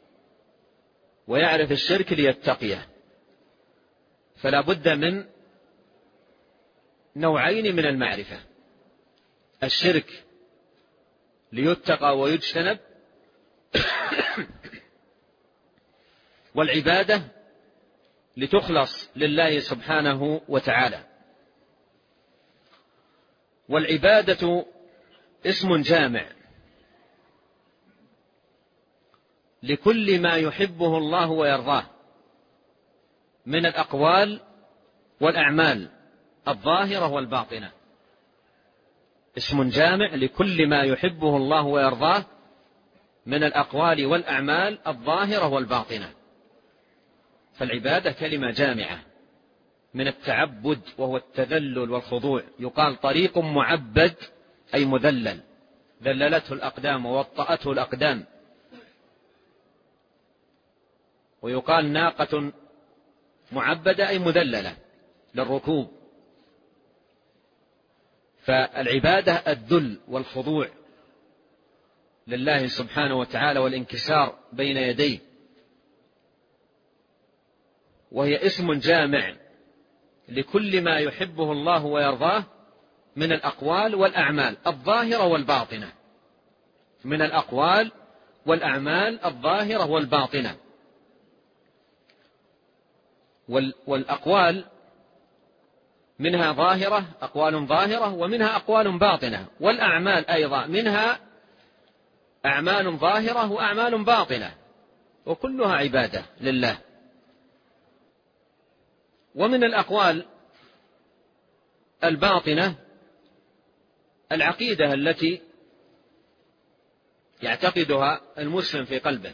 ويعرف الشرك ليتقيه. فلا بد من نوعين من المعرفة: الشرك ليتقى ويجتنب، والعبادة لتخلص لله سبحانه وتعالى. والعبادة اسم جامع لكل ما يحبه الله ويرضاه من الأقوال والأعمال الظاهرة والباطنة. اسم جامع لكل ما يحبه الله ويرضاه من الأقوال والأعمال الظاهرة والباطنة. فالعبادة كلمة جامعة من التعبد وهو التذلل والخضوع. يقال طريق معبد أي مذلل، ذللته الأقدام ووطأته الأقدام. ويقال ناقة معبدة أي مذللة للركوب. فالعبادة الذل والخضوع لله سبحانه وتعالى والانكسار بين يديه، وهي اسم جامع لكل ما يحبه الله ويرضاه من الأقوال والأعمال الظاهرة والباطنة. من الأقوال والأعمال الظاهرة والباطنة. والأقوال منها ظاهرة، أقوال ظاهرة، ومنها أقوال باطنة. والأعمال أيضا منها أعمال ظاهرة وأعمال باطنة، وكلها عبادة لله. ومن الأقوال الباطنة العقيدة التي يعتقدها المسلم في قلبه.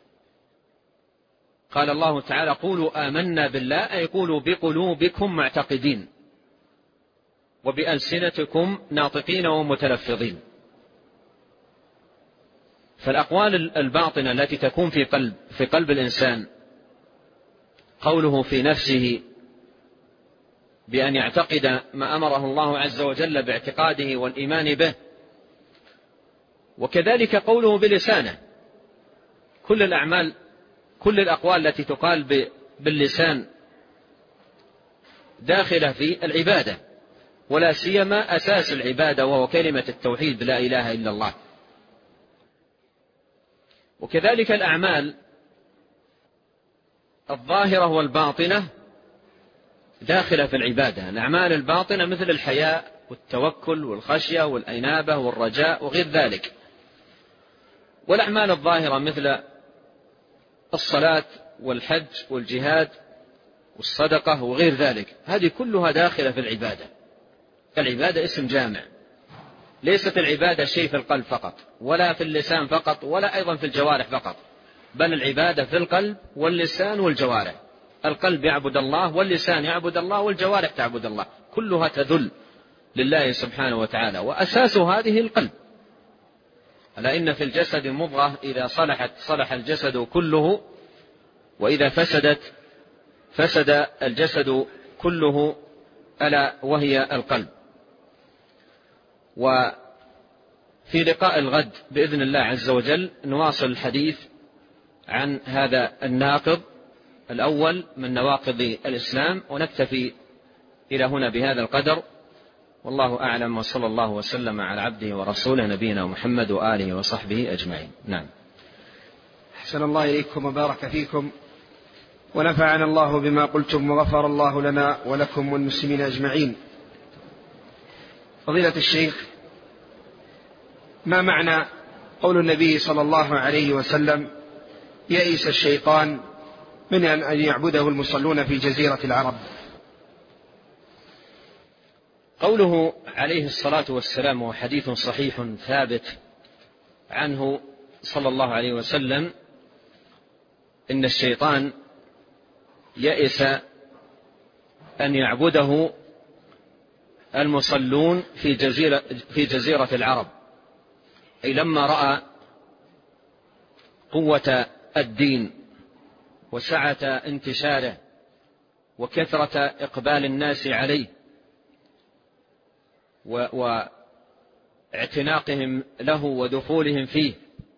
قال الله تعالى: قولوا آمنا بالله، أي قولوا بقلوبكم معتقدين وبألسنتكم ناطقين ومتلفظين. فالأقوال الباطنة التي تكون في قلب في قلب الإنسان، قوله في نفسه بأن يعتقد ما أمره الله عز وجل باعتقاده والإيمان به، وكذلك قوله بلسانه. كل الأعمال كل الأقوال التي تقال باللسان داخلة في العبادة، ولا سيما أساس العبادة وهو كلمة التوحيد لا إله إلا الله. وكذلك الأعمال الظاهرة والباطنة داخلة في العبادة. الأعمال الباطنة مثل الحياء والتوكل والخشية والإنابة والرجاء وغير ذلك. والأعمال الظاهرة مثل الصلاة والحج والجهاد والصدقة وغير ذلك، هذه كلها داخلة في العبادة. العبادة اسم جامع، ليست العبادة شيء في القلب فقط، ولا في اللسان فقط، ولا أيضا في الجوارح فقط، بل العبادة في القلب واللسان والجوارح. القلب يعبد الله، واللسان يعبد الله، والجوارح تعبد الله، كلها تذل لله سبحانه وتعالى، وأساس هذه القلب. ألا إن في الجسد مضغة إذا صلحت صلح الجسد كله، وإذا فسدت فسد الجسد كله، ألا وهي القلب. وفي لقاء الغد بإذن الله عز وجل نواصل الحديث عن هذا الناقض الأول من نواقض الإسلام، ونكتفي إلى هنا بهذا القدر، والله أعلم، وصلى الله وسلم على عبده ورسوله نبينا محمد وآله وصحبه أجمعين. نعم. أحسن الله إليكم وبارك فيكم، ونفعنا الله بما قلتم، وغفر الله لنا ولكم والمسلمين أجمعين. فضيلة الشيخ، ما معنى قول النبي صلى الله عليه وسلم: يئس الشيطان من أن يعبده المصلون في جزيرة العرب؟ قوله عليه الصلاة والسلام، وحديث صحيح ثابت عنه صلى الله عليه وسلم، إن الشيطان يئس أن يعبده المصلون في جزيرة, في جزيرة العرب، أي لما رأى قوة الدين وسعة انتشاره وكثرة إقبال الناس عليه واعتناقهم له ودخولهم فيه،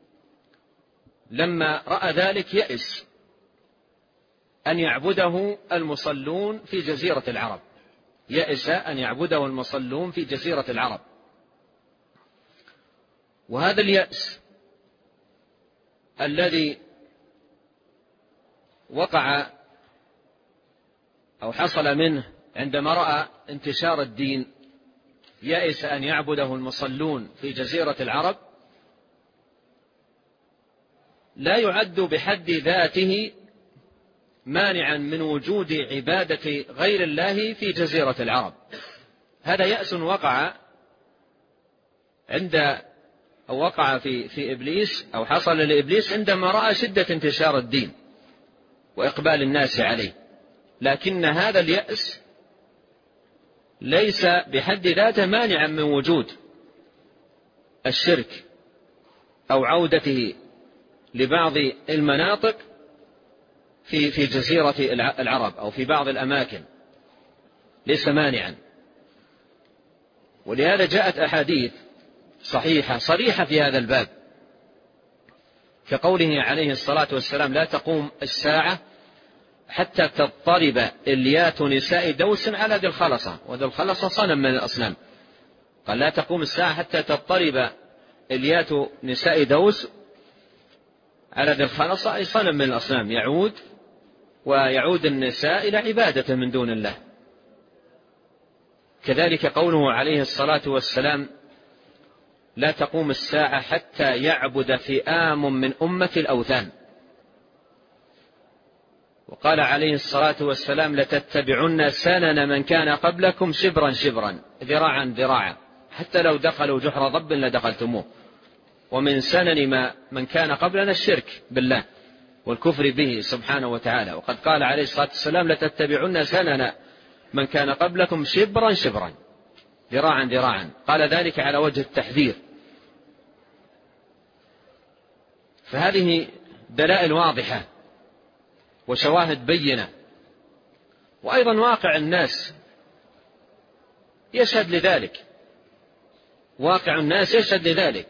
لما رأى ذلك يئس أن يعبده المصلون في جزيرة العرب، يئس أن يعبده المصلون في جزيرة العرب. وهذا اليأس الذي وقع أو حصل منه عندما رأى انتشار الدين، يئس أن يعبده المصلون في جزيرة العرب، لا يعد بحد ذاته مانعا من وجود عبادة غير الله في جزيرة العرب. هذا يأس وقع عند أو وقع في في إبليس، أو حصل لإبليس عندما رأى شدة انتشار الدين وإقبال الناس عليه، لكن هذا اليأس ليس بحد ذاته مانعا من وجود الشرك أو عودته لبعض المناطق في في جزيرة العرب أو في بعض الأماكن، ليس مانعا. ولهذا جاءت أحاديث صحيحة صريحة في هذا الباب، كقوله عليه الصلاة والسلام: لا تقوم الساعة حتى تضطرب إليات نساء دوس على ذي الخلصة، وذي الخلصة صنم من الأصنام. قال: لا تقوم الساعة حتى تضطرب إليات نساء دوس على ذي الخلصة، أي صنم من الأصنام يعود ويعود النساء إلى عبادته من دون الله. كذلك قوله عليه الصلاة والسلام: لا تقوم الساعة حتى يعبد فئام من أمة الأوثان. وقال عليه الصلاة والسلام: لتتبعن سنن من كان قبلكم شبرا شبرا ذراعا ذراعا، حتى لو دخلوا جحر ضب لدخلتموه. ومن سنن ما من كان قبلنا الشرك بالله والكفر به سبحانه وتعالى. وقد قال عليه الصلاة والسلام: لتتبعن سنن من كان قبلكم شبرا شبرا ذراعا ذراعا. قال ذلك على وجه التحذير. فهذه دلائل واضحة وشواهد بينة، وأيضا واقع الناس يشهد لذلك، واقع الناس يشهد لذلك.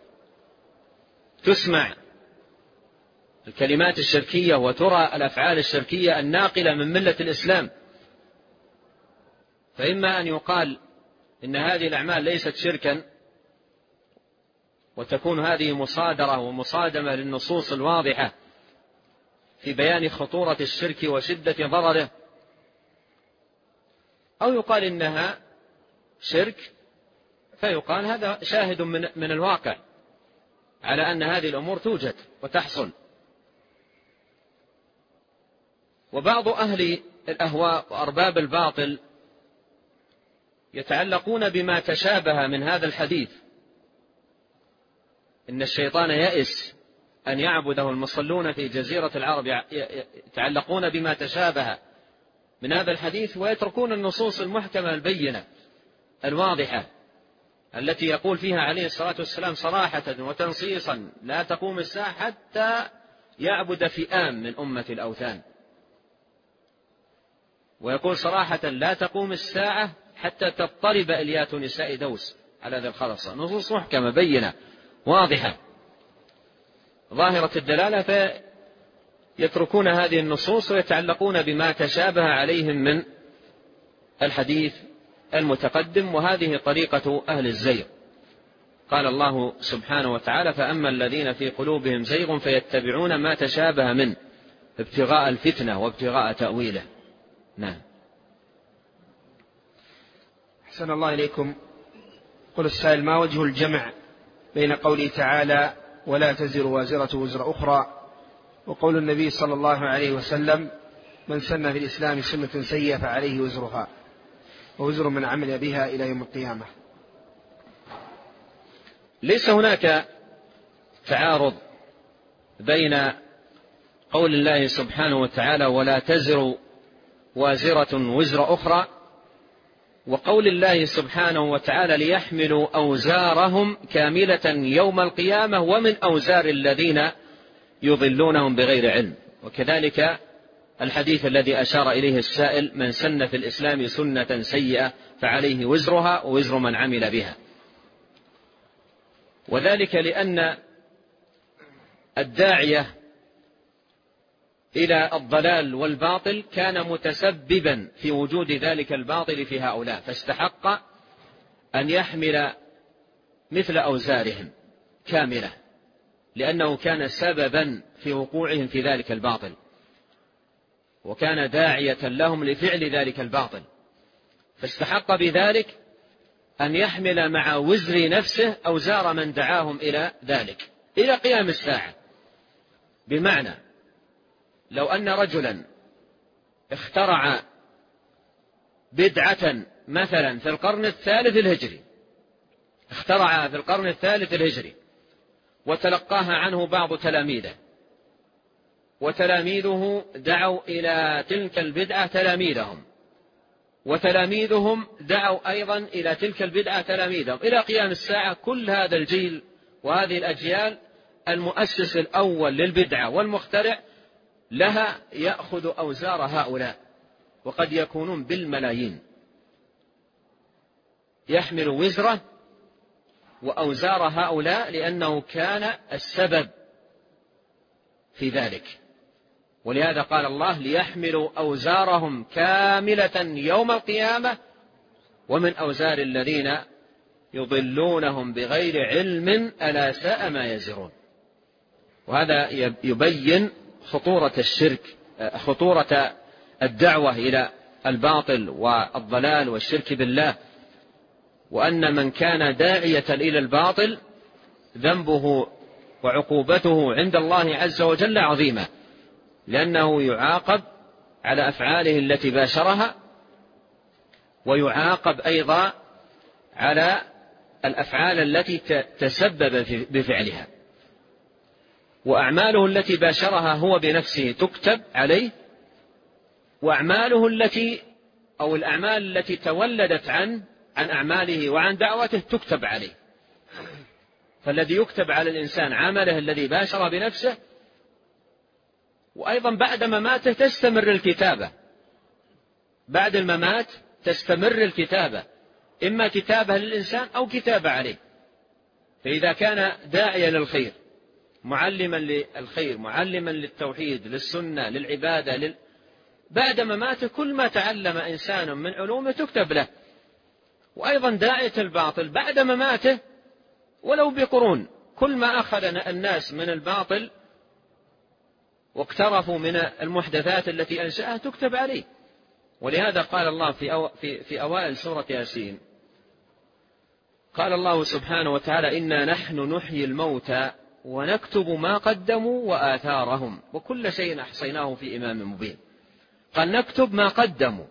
تسمع الكلمات الشركية وترى الأفعال الشركية الناقلة من ملة الإسلام، فإما أن يقال إن هذه الأعمال ليست شركا، وتكون هذه مصادرة ومصادمة للنصوص الواضحة في بيان خطورة الشرك وشدة ضرره، أو يقال إنها شرك، فيقال هذا شاهد من, من الواقع على أن هذه الأمور توجد وتحصل. وبعض أهل الأهواء وأرباب الباطل يتعلقون بما تشابه من هذا الحديث: إن الشيطان يئس أن يعبده المصلون في جزيرة العرب يتعلقون بما تشابه من هذا الحديث ويتركون النصوص المحكمة البينة الواضحة التي يقول فيها عليه الصلاة والسلام صراحة وتنصيصا لا تقوم الساعة حتى يعبد فئام من أمة الأوثان، ويقول صراحة لا تقوم الساعة حتى تضطرب إليات نساء دوس على ذي الخلصة. نصوص محكمة بينة واضحة ظاهرة الدلالة، فيتركون هذه النصوص ويتعلقون بما تشابه عليهم من الحديث المتقدم، وهذه طريقة أهل الزيغ. قال الله سبحانه وتعالى: فأما الذين في قلوبهم زيغ فيتبعون ما تشابه منه ابتغاء الفتنة وابتغاء تأويله. نعم. أحسن الله إليكم. قل السائل: ما وجه الجمع بين قوله تعالى ولا تزر وازرة وزر أخرى وقول النبي صلى الله عليه وسلم من سن في الإسلام سنة سيئة فعليه وزرها ووزر من عمل بها إلى يوم القيامة؟ ليس هناك تعارض بين قول الله سبحانه وتعالى ولا تزر وازرة وزر أخرى وقول الله سبحانه وتعالى ليحملوا أوزارهم كاملة يوم القيامة ومن أوزار الذين يضلونهم بغير علم. وكذلك الحديث الذي أشار إليه السائل: من سن في الإسلام سنة سيئة فعليه وزرها ووزر من عمل بها. وذلك لأن الداعية إلى الضلال والباطل كان متسببا في وجود ذلك الباطل في هؤلاء، فاستحق أن يحمل مثل أوزارهم كاملة لأنه كان سببا في وقوعهم في ذلك الباطل وكان داعية لهم لفعل ذلك الباطل، فاستحق بذلك أن يحمل مع وزر نفسه أوزار من دعاهم إلى ذلك إلى قيام الساعة. بمعنى لو أن رجلا اخترع بدعة مثلا في القرن الثالث الهجري اخترعها في القرن الثالث الهجري وتلقاها عنه بعض تلاميذه، وتلاميذه دعوا إلى تلك البدعة تلاميذهم، وتلاميذهم دعوا أيضا إلى تلك البدعة تلاميذهم إلى قيام الساعة. كل هذا الجيل وهذه الأجيال المؤسس الأول للبدعة والمخترع لها يأخذ أوزار هؤلاء، وقد يكونون بالملايين، يحمل وزره وأوزار هؤلاء لأنه كان السبب في ذلك. ولهذا قال الله: ليحملوا أوزارهم كاملة يوم القيامة ومن أوزار الذين يضلونهم بغير علم ألا ساء ما يزرون. وهذا يبين خطورة الشرك، خطورة الدعوة إلى الباطل والضلال والشرك بالله، وأن من كان داعية إلى الباطل ذنبه وعقوبته عند الله عز وجل عظيمة، لأنه يعاقب على أفعاله التي باشرها، ويعاقب أيضا على الأفعال التي تسبب بفعلها، وأعماله التي باشرها هو بنفسه تكتب عليه، وأعماله التي أو الأعمال التي تولدت عن عن أعماله وعن دعوته تكتب عليه. فالذي يكتب على الإنسان عمله الذي باشر بنفسه، وأيضا بعد مماته تستمر الكتابة، بعد الممات تستمر الكتابة، إما كتابة للإنسان أو كتابة عليه. فإذا كان داعيا للخير معلما للخير معلما للتوحيد للسنة للعبادة لل... بعد مماته كل ما تعلم إنسان من علومه تكتب له. وأيضا داعية الباطل بعد مماته ولو بقرون كل ما أخذ الناس من الباطل واقترفوا من المحدثات التي أنشأها تكتب عليه. ولهذا قال الله في, أو في, في أوائل سورة ياسين، قال الله سبحانه وتعالى: إنا نحن نحيي الموتى ونكتب ما قدموا وآثارهم وكل شيء أحصيناه في إمام مبين. قال نكتب ما قدموا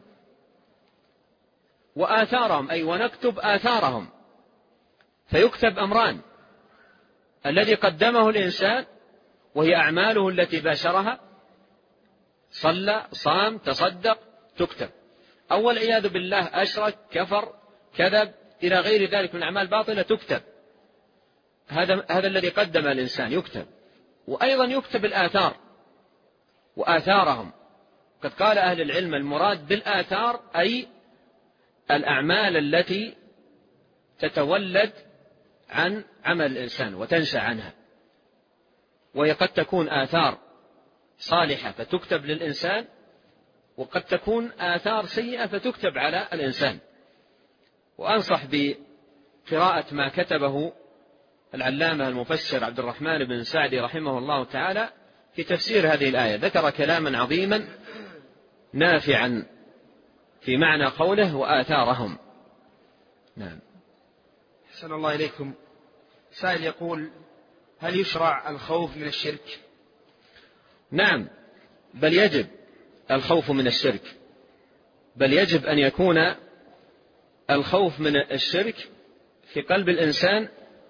وآثارهم، أي ونكتب آثارهم. فيكتب أمران: الذي قدمه الإنسان وهي أعماله التي باشرها، صلى صام تصدق، تكتب. أو والعياذ بالله أشرك كفر كذب إلى غير ذلك من أعمال باطلة تكتب. هذا هذا الذي قدم الإنسان يكتب. وأيضا يكتب الآثار وآثارهم. قد قال أهل العلم المراد بالآثار أي الأعمال التي تتولد عن عمل الإنسان وتنشأ عنها، وهي قد تكون آثار صالحة فتكتب للإنسان، وقد تكون آثار سيئة فتكتب على الإنسان. وأنصح بقراءة ما كتبه العلامة المفسر عبد الرحمن بن سعدي رحمه الله تعالى في تفسير هذه الآية. ذكر كلاما عظيما نافعا في معنى قوله وآثارهم. نعم. أحسن الله إليكم. سائل يقول: هل يشرع الخوف من الشرك؟ نعم، بل يجب الخوف من الشرك، بل يجب أن يكون الخوف من الشرك في قلب الإنسان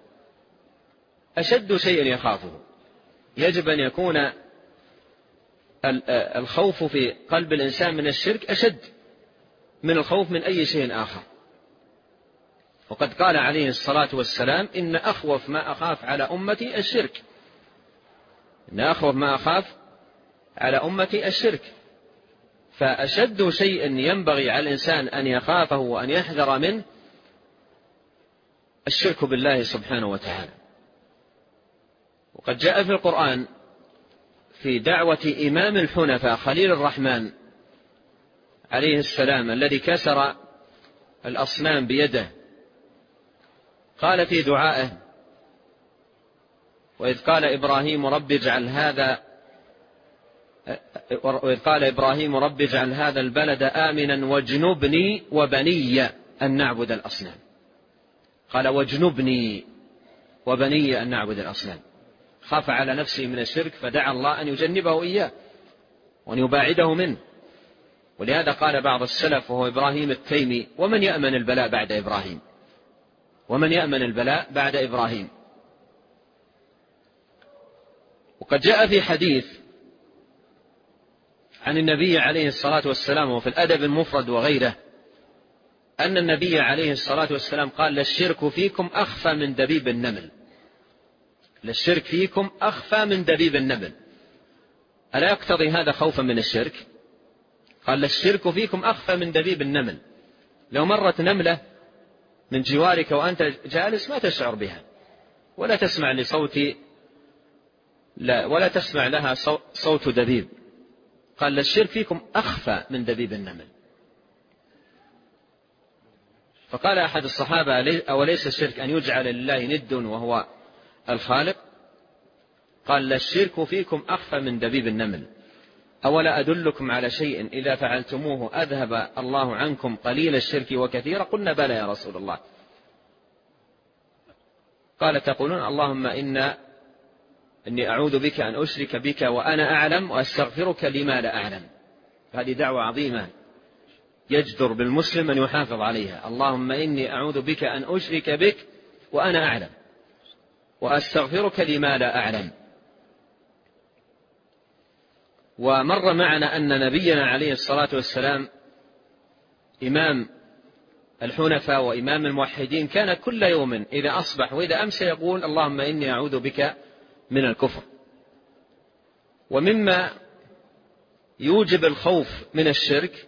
أشد شيء يخافه. يجب أن يكون الخوف في قلب الإنسان من الشرك أشد من الخوف من أي شيء آخر. وقد قال عليه الصلاة والسلام: إن أخوف ما أخاف على أمتي الشرك. إن أخوف ما أخاف على أمتي الشرك. فأشد شيء ينبغي على الإنسان أن يخافه وأن يحذر منه الشرك بالله سبحانه وتعالى. وقد جاء في القرآن في دعوة إمام الحنفاء خليل الرحمن عليه السلام الذي كسر الأصنام بيده، قال في دعائه: وإذ قال إبراهيم رب اجعل هذا وإذ قال إبراهيم رب اجعل هذا البلد آمنا واجنبني وبني أن نعبد الأصنام. قال: واجنبني وبني أن نعبد الأصنام. خاف على نفسه من الشرك فدعا الله أن يجنبه إياه وأن يباعده منه. ولهذا قال بعض السلف وهو إبراهيم التيمي: ومن يأمن البلاء بعد إبراهيم؟ ومن يأمن البلاء بعد إبراهيم؟ وقد جاء في حديث عن النبي عليه الصلاة والسلام وفي الأدب المفرد وغيره أن النبي عليه الصلاة والسلام قال: للشرك فيكم أخفى من دبيب النمل. للشرك فيكم أخفى من دبيب النمل. ألا يقتضي هذا خوفا من الشرك؟ قال: للشرك فيكم أخفى من دبيب النمل. لو مرت نملة من جوارك وأنت جالس ما تشعر بها ولا تسمع لصوت لا ولا تسمع لها صوت دبيب. قال: للشرك فيكم أخفى من دبيب النمل. فقال أحد الصحابة: أوليس الشرك أن يجعل لله ند وهو الخالق؟ قال: للشرك فيكم أخفى من دبيب النمل. أولا أدلكم على شيء إذا فعلتموه أذهب الله عنكم قليل الشرك وكثير؟ قلنا: بلى يا رسول الله. قال: تقولون اللهم إن إني أعوذ بك أن أشرك بك وأنا أعلم وأستغفرك لما لا أعلم. هذه دعوة عظيمة يجدر بالمسلم أن يحافظ عليها. اللهم إني أعوذ بك أن أشرك بك وأنا أعلم وأستغفرك لما لا أعلم. ومر معنا أن نبينا عليه الصلاة والسلام إمام الحنفاء وإمام الموحدين كان كل يوم إذا أصبح وإذا أمسى يقول: اللهم إني أعوذ بك من الكفر. ومما يوجب الخوف من الشرك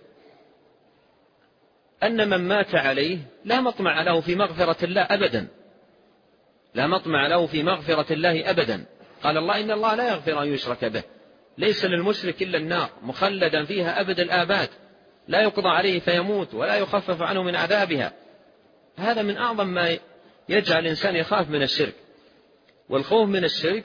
أن من مات عليه لا مطمع له في مغفرة الله أبدا، لا مطمع له في مغفرة الله أبدا. قال الله: إن الله لا يغفر أن يشرك به، ليس للمشرك إلا النار مخلدا فيها أبد الآباد، لا يقضى عليه فيموت ولا يخفف عنه من عذابها. هذا من أعظم ما يجعل الإنسان يخاف من الشرك. والخوف من الشرك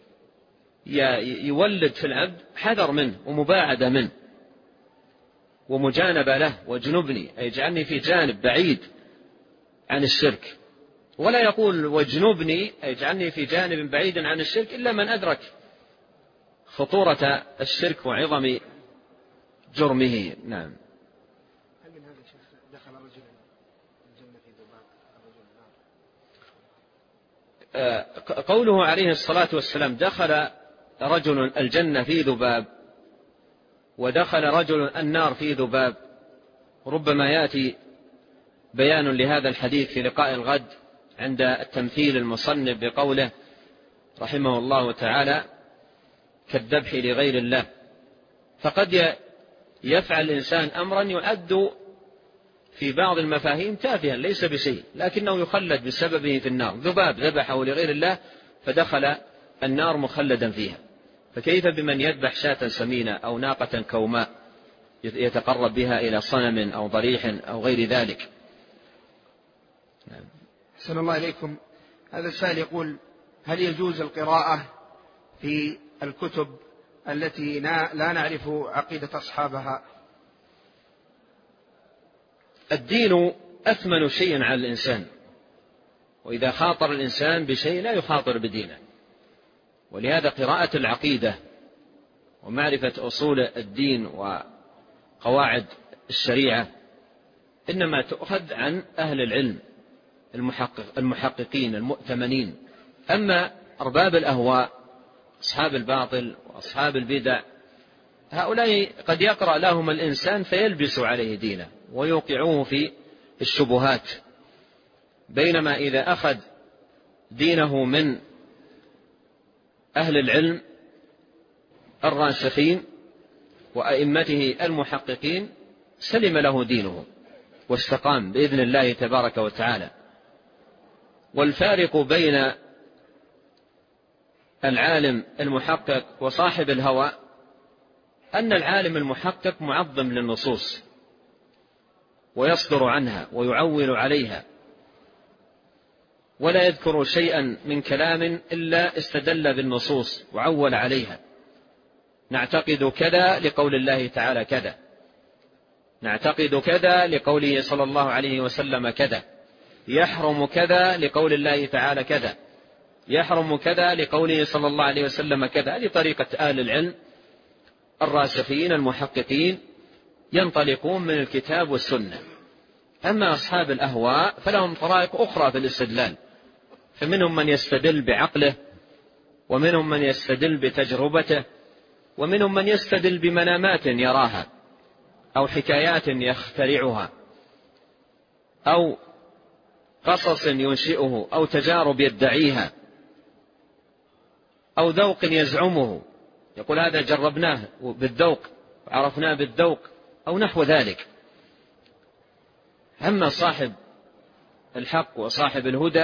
يولد في العبد حذر منه ومباعدة منه ومجانبة له. واجنبني أي اجعلني في جانب بعيد عن الشرك. ولا يقول واجنبني أي اجعلني في جانب بعيد عن الشرك إلا من أدرك خطورة الشرك وعظم جرمه. نعم. هل من هذا الشيخ دخل رجل الجنة في ذباب الرجل النار؟ قوله عليه الصلاة والسلام دخل رجل الجنة في ذباب ودخل رجل النار في ذباب. ربما يأتي بيان لهذا الحديث في لقاء الغد عند التمثيل المصنف بقوله رحمه الله تعالى كالذبح لغير الله. فقد يفعل الإنسان أمرا يعد في بعض المفاهيم تافها ليس بشيء، لكنه يخلد بسببه في النار. ذباب ذبحه لغير الله فدخل النار مخلدا فيها، فكيف بمن يذبح شاة سمينة أو ناقة كوماء يتقرب بها إلى صنم أو ضريح أو غير ذلك. أحسن الله إليكم. هذا السائل يقول: هل يجوز القراءة في الكتب التي لا نعرف عقيدة أصحابها؟ الدين أثمن شيء على الإنسان، وإذا خاطر الإنسان بشيء لا يخاطر بدينه. ولهذا قراءة العقيدة ومعرفة أصول الدين وقواعد الشريعة إنما تؤخذ عن أهل العلم المحقق المحققين المؤتمنين. أما أرباب الأهواء أصحاب الباطل وأصحاب البدع هؤلاء قد يقرأ لهم الإنسان فيلبس عليه دينه ويوقعوه في الشبهات، بينما إذا أخذ دينه من أهل العلم الراسخين وأئمته المحققين سلم له دينه واستقام بإذن الله تبارك وتعالى. والفارق بين العالم المحقق وصاحب الهوى أن العالم المحقق معظم للنصوص ويصدر عنها ويعول عليها، ولا يذكر شيئا من كلام إلا استدل بالنصوص وعول عليها. نعتقد كذا لقول الله تعالى كذا، نعتقد كذا لقوله صلى الله عليه وسلم كذا، يحرم كذا لقول الله تعالى كذا، يحرم كذا لقوله صلى الله عليه وسلم كذا. هذه طريقة أهل العلم الراسخين المحققين ينطلقون من الكتاب والسنة. أما أصحاب الأهواء فلهم طرائق أخرى في الاستدلال، فمنهم من يستدل بعقله، ومنهم من يستدل بتجربته، ومنهم من يستدل بمنامات يراها أو حكايات يخترعها أو قصص ينشئه أو تجارب يدعيها أو ذوق يزعمه، يقول هذا جربناه بالذوق وعرفناه بالذوق أو نحو ذلك. أما صاحب الحق وصاحب الهدى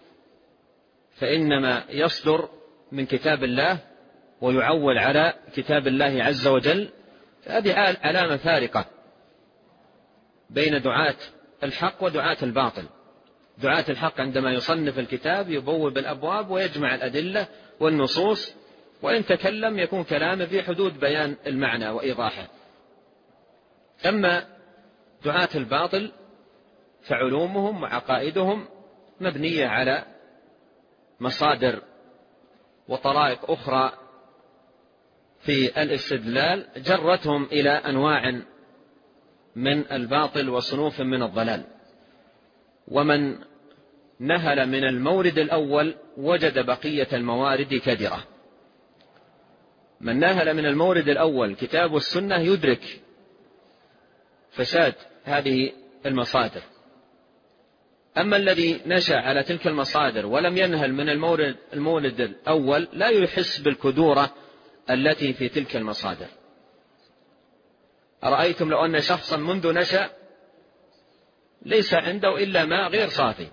فإنما يصدر من كتاب الله ويعول على كتاب الله عز وجل. هذه علامة فارقة بين دعاة الحق ودعاة الباطل. دعاة الحق عندما يصنف الكتاب يبوب الأبواب ويجمع الأدلة والنصوص، وإن تكلم يكون كلامه في حدود بيان المعنى وإيضاحه. أما دعاة الباطل فعلومهم وعقائدهم مبنية على مصادر وطرائق أخرى في الاستدلال جرتهم إلى أنواع من الباطل وصنوف من الضلال. ومن نهل من المورد الأول وجد بقية الموارد كدرة. من نهل من المورد الأول كتاب والسنة يدرك فساد هذه المصادر. أما الذي نشأ على تلك المصادر ولم ينهل من المورد, المورد الأول لا يحس بالكدورة التي في تلك المصادر. أرأيتم لو أن شخصا منذ نشأ ليس عنده إلا ماء غير صافي،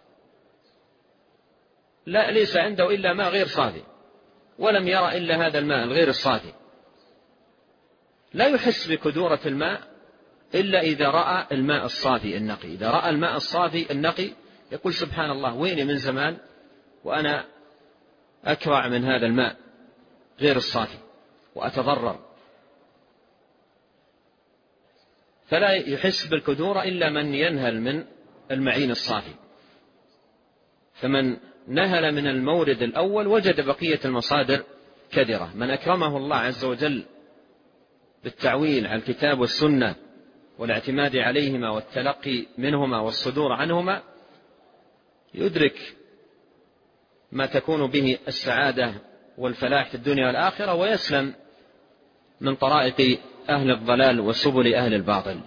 لا ليس عنده إلا ماء غير صافي ولم يرى إلا هذا الماء الغير الصافي، لا يحس بكدورة الماء إلا إذا رأى الماء الصافي النقي. إذا رأى الماء الصافي النقي يقول سبحان الله ويني من زمان وأنا أكرع من هذا الماء غير الصافي وأتضرر. فلا يحس بالكدورة إلا من ينهل من المعين الصافي. فمن نهل من المورد الأول وجد بقية المصادر كدرة. من أكرمه الله عز وجل بالتعويل على الكتاب والسنة والاعتماد عليهما والتلقي منهما والصدور عنهما يدرك ما تكون به السعادة والفلاح في الدنيا والآخرة، ويسلم من طرائق أهل الضلال وسبل أهل الباطل.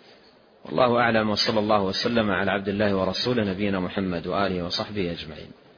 والله أعلم، وصلى الله وسلم على عبد الله ورسوله نبينا محمد وآله وصحبه أجمعين.